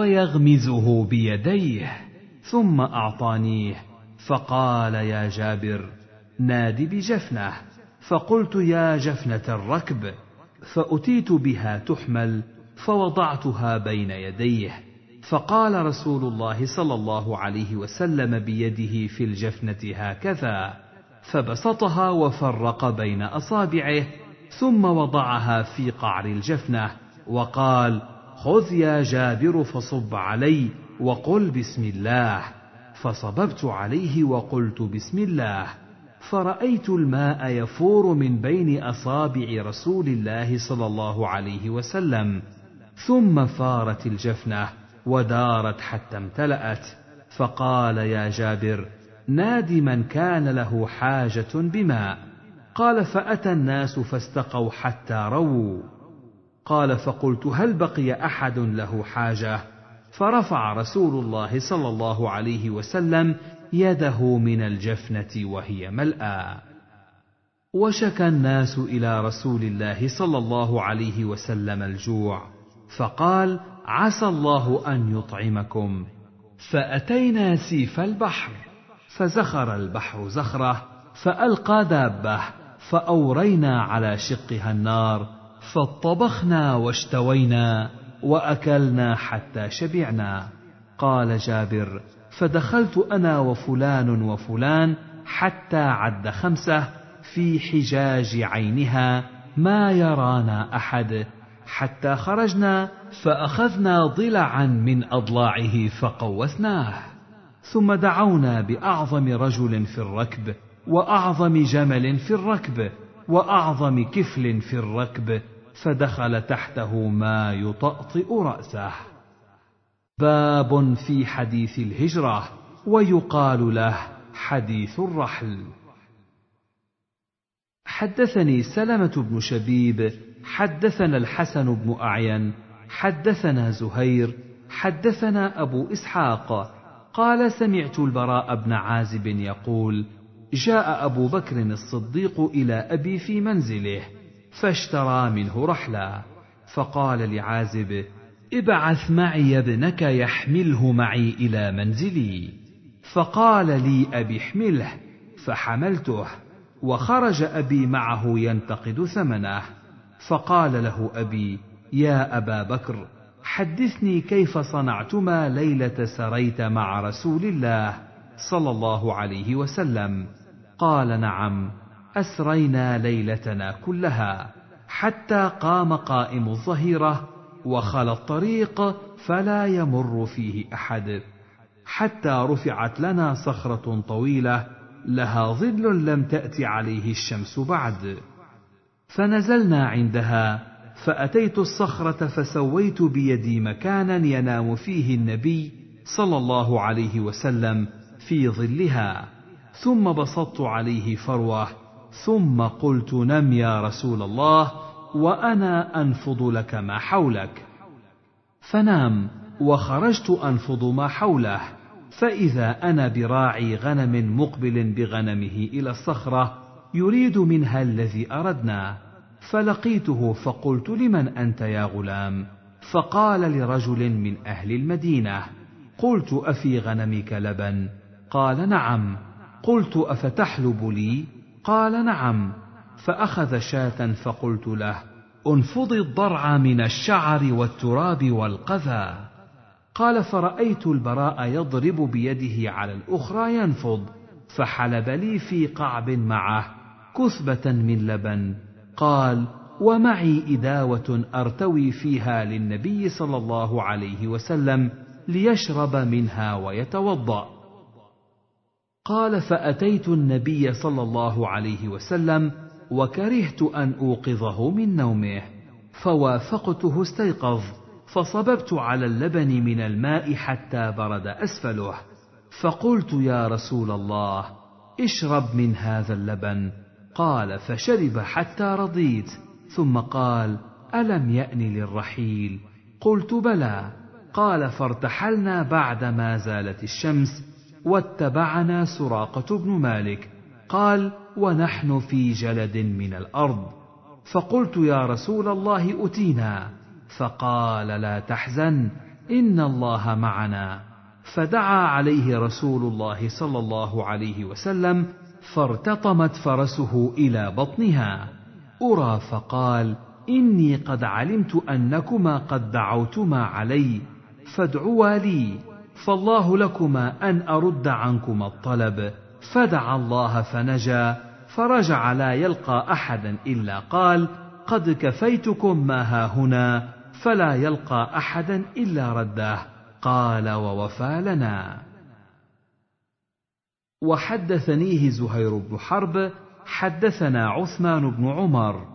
ويغمزه بيديه، ثم أعطانيه فقال: يا جابر نادي بجفنة. فقلت: يا جفنة الركب. فأتيت بها تحمل فوضعتها بين يديه، فقال رسول الله صلى الله عليه وسلم بيده في الجفنة هكذا، فبسطها وفرق بين أصابعه، ثم وضعها في قعر الجفنة وقال: خذ يا جابر فصب علي وقل بسم الله. فصببت عليه وقلت بسم الله، فرأيت الماء يفور من بين أصابع رسول الله صلى الله عليه وسلم، ثم فارت الجفنة ودارت حتى امتلأت. فقال: يا جابر نادي من كان له حاجة بماء. قال: فأتى الناس فاستقوا حتى رووا. قال: فقلت: هل بقي أحد له حاجة؟ فرفع رسول الله صلى الله عليه وسلم يده من الجفنة وهي ملأى. وشكى الناس إلى رسول الله صلى الله عليه وسلم الجوع، فقال: عسى الله أن يطعمكم. فأتينا سيف البحر، فزخر البحر زخرة، فألقى دابة، فأورينا على شقها النار، فاطبخنا واشتوينا وأكلنا حتى شبعنا. قال جابر: فدخلت أنا وفلان وفلان حتى عد 5 في حجاج عينها ما يرانا أحد، حتى خرجنا فأخذنا ضلعا من أضلاعه فقوسناه، ثم دعونا بأعظم رجل في الركب، وأعظم جمل في الركب، وأعظم كفل في الركب، فدخل تحته ما يطأطئ رأسه. باب في حديث الهجرة، ويقال له حديث الرحل. حدثني سلمة بن شبيب حدثنا الحسن بن أعين حدثنا زهير حدثنا أبو إسحاق قال: سمعت البراء بن عازب يقول: جاء أبو بكر الصديق إلى أبي في منزله فاشترى منه رحلا، فقال لعازب: ابعث معي ابنك يحمله معي إلى منزلي. فقال لي أبي: احمله، فحملته، وخرج أبي معه ينتقد ثمنه. فقال له أبي: يا أبا بكر، حدثني كيف صنعتما ليلة سريت مع رسول الله صلى الله عليه وسلم. قال: نعم، أسرينا ليلتنا كلها حتى قام قائم الظهيرة وخلى الطريق فلا يمر فيه أحد، حتى رفعت لنا صخرة طويلة لها ظل لم تأت عليه الشمس بعد، فنزلنا عندها، فأتيت الصخرة فسويت بيدي مكانا ينام فيه النبي صلى الله عليه وسلم في ظلها، ثم بسطت عليه فروة، ثم قلت: نم يا رسول الله وأنا أنفض لك ما حولك. فنام، وخرجت أنفض ما حوله، فإذا أنا براعي غنم مقبل بغنمه إلى الصخرة يريد منها الذي أردنا، فلقيته فقلت: لمن أنت يا غلام؟ فقال: لرجل من أهل المدينة. قلت: أفي غنمك لبن؟ قال: نعم. قلت: أفتحلب لي؟ قال: نعم. فأخذ شاة فقلت له: انفض الضرع من الشعر والتراب والقذى. قال: فرأيت البراء يضرب بيده على الأخرى ينفض، فحلب لي في قعب معه كثبة من لبن. قال: ومعي إداوة أرتوي فيها للنبي صلى الله عليه وسلم ليشرب منها ويتوضأ. قال: فأتيت النبي صلى الله عليه وسلم وكرهت أن أوقظه من نومه، فوافقته استيقظ، فصببت على اللبن من الماء حتى برد أسفله، فقلت: يا رسول الله اشرب من هذا اللبن. قال: فشرب حتى رضيت، ثم قال: ألم يأن للرحيل؟ قلت: بلى. قال: فارتحلنا بعدما زالت الشمس، واتبعنا سراقة بن مالك. قال: ونحن في جلد من الأرض، فقلت: يا رسول الله أتينا. فقال: لا تحزن، إن الله معنا. فدعا عليه رسول الله صلى الله عليه وسلم، فارتطمت فرسه إلى بطنها أرى، فقال: إني قد علمت أنكما قد دعوتما علي، فادعوا لي، فالله لكما أن أرد عنكما الطلب. فدعا الله فنجا، فرجع لا يلقى أحدا إلا قال: قد كفيتكم ما هاهنا، فلا يلقى أحدا إلا رده. قال: ووفى لنا. وحدثنيه زهير بن حرب حدثنا عثمان بن عمر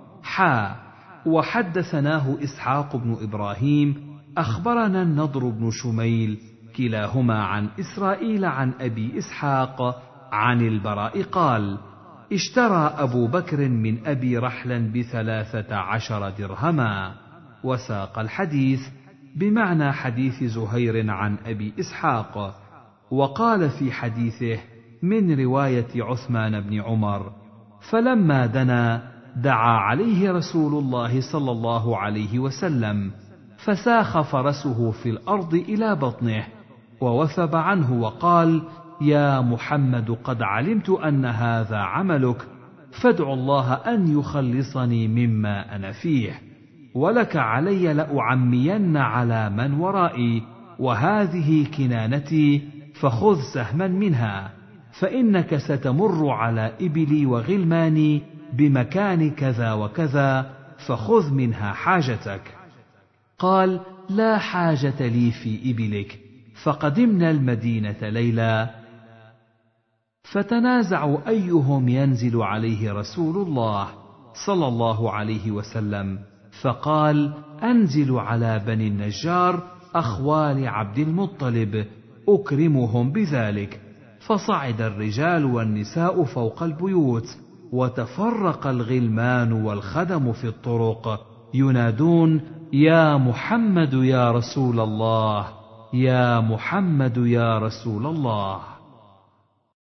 وحدثناه إسحاق بن إبراهيم أخبرنا النضر بن شميل كلاهما عن إسرائيل عن أبي إسحاق عن البراء قال: اشترى أبو بكر من أبي رحلا ب13 درهما. وساق الحديث بمعنى حديث زهير عن أبي إسحاق. وقال في حديثه من رواية عثمان بن عمر: فلما دنا دعا عليه رسول الله صلى الله عليه وسلم، فساخ فرسه في الأرض إلى بطنه، ووثب عنه وقال: يا محمد قد علمت أن هذا عملك، فادع الله أن يخلصني مما أنا فيه، ولك علي لأعمين على من ورائي، وهذه كنانتي، فخذ سهما منها، فإنك ستمر على إبلي وغلماني بمكان كذا وكذا، فخذ منها حاجتك. قال: لا حاجة لي في إبلك. فقدمنا المدينة ليلا، فتنازعوا أيهم ينزل عليه رسول الله صلى الله عليه وسلم، فقال: أنزل على بني النجار أخوال عبد المطلب، أكرمهم بذلك. فصعد الرجال والنساء فوق البيوت، وتفرق الغلمان والخدم في الطرق ينادون: يا محمد يا رسول الله، يا محمد يا رسول الله.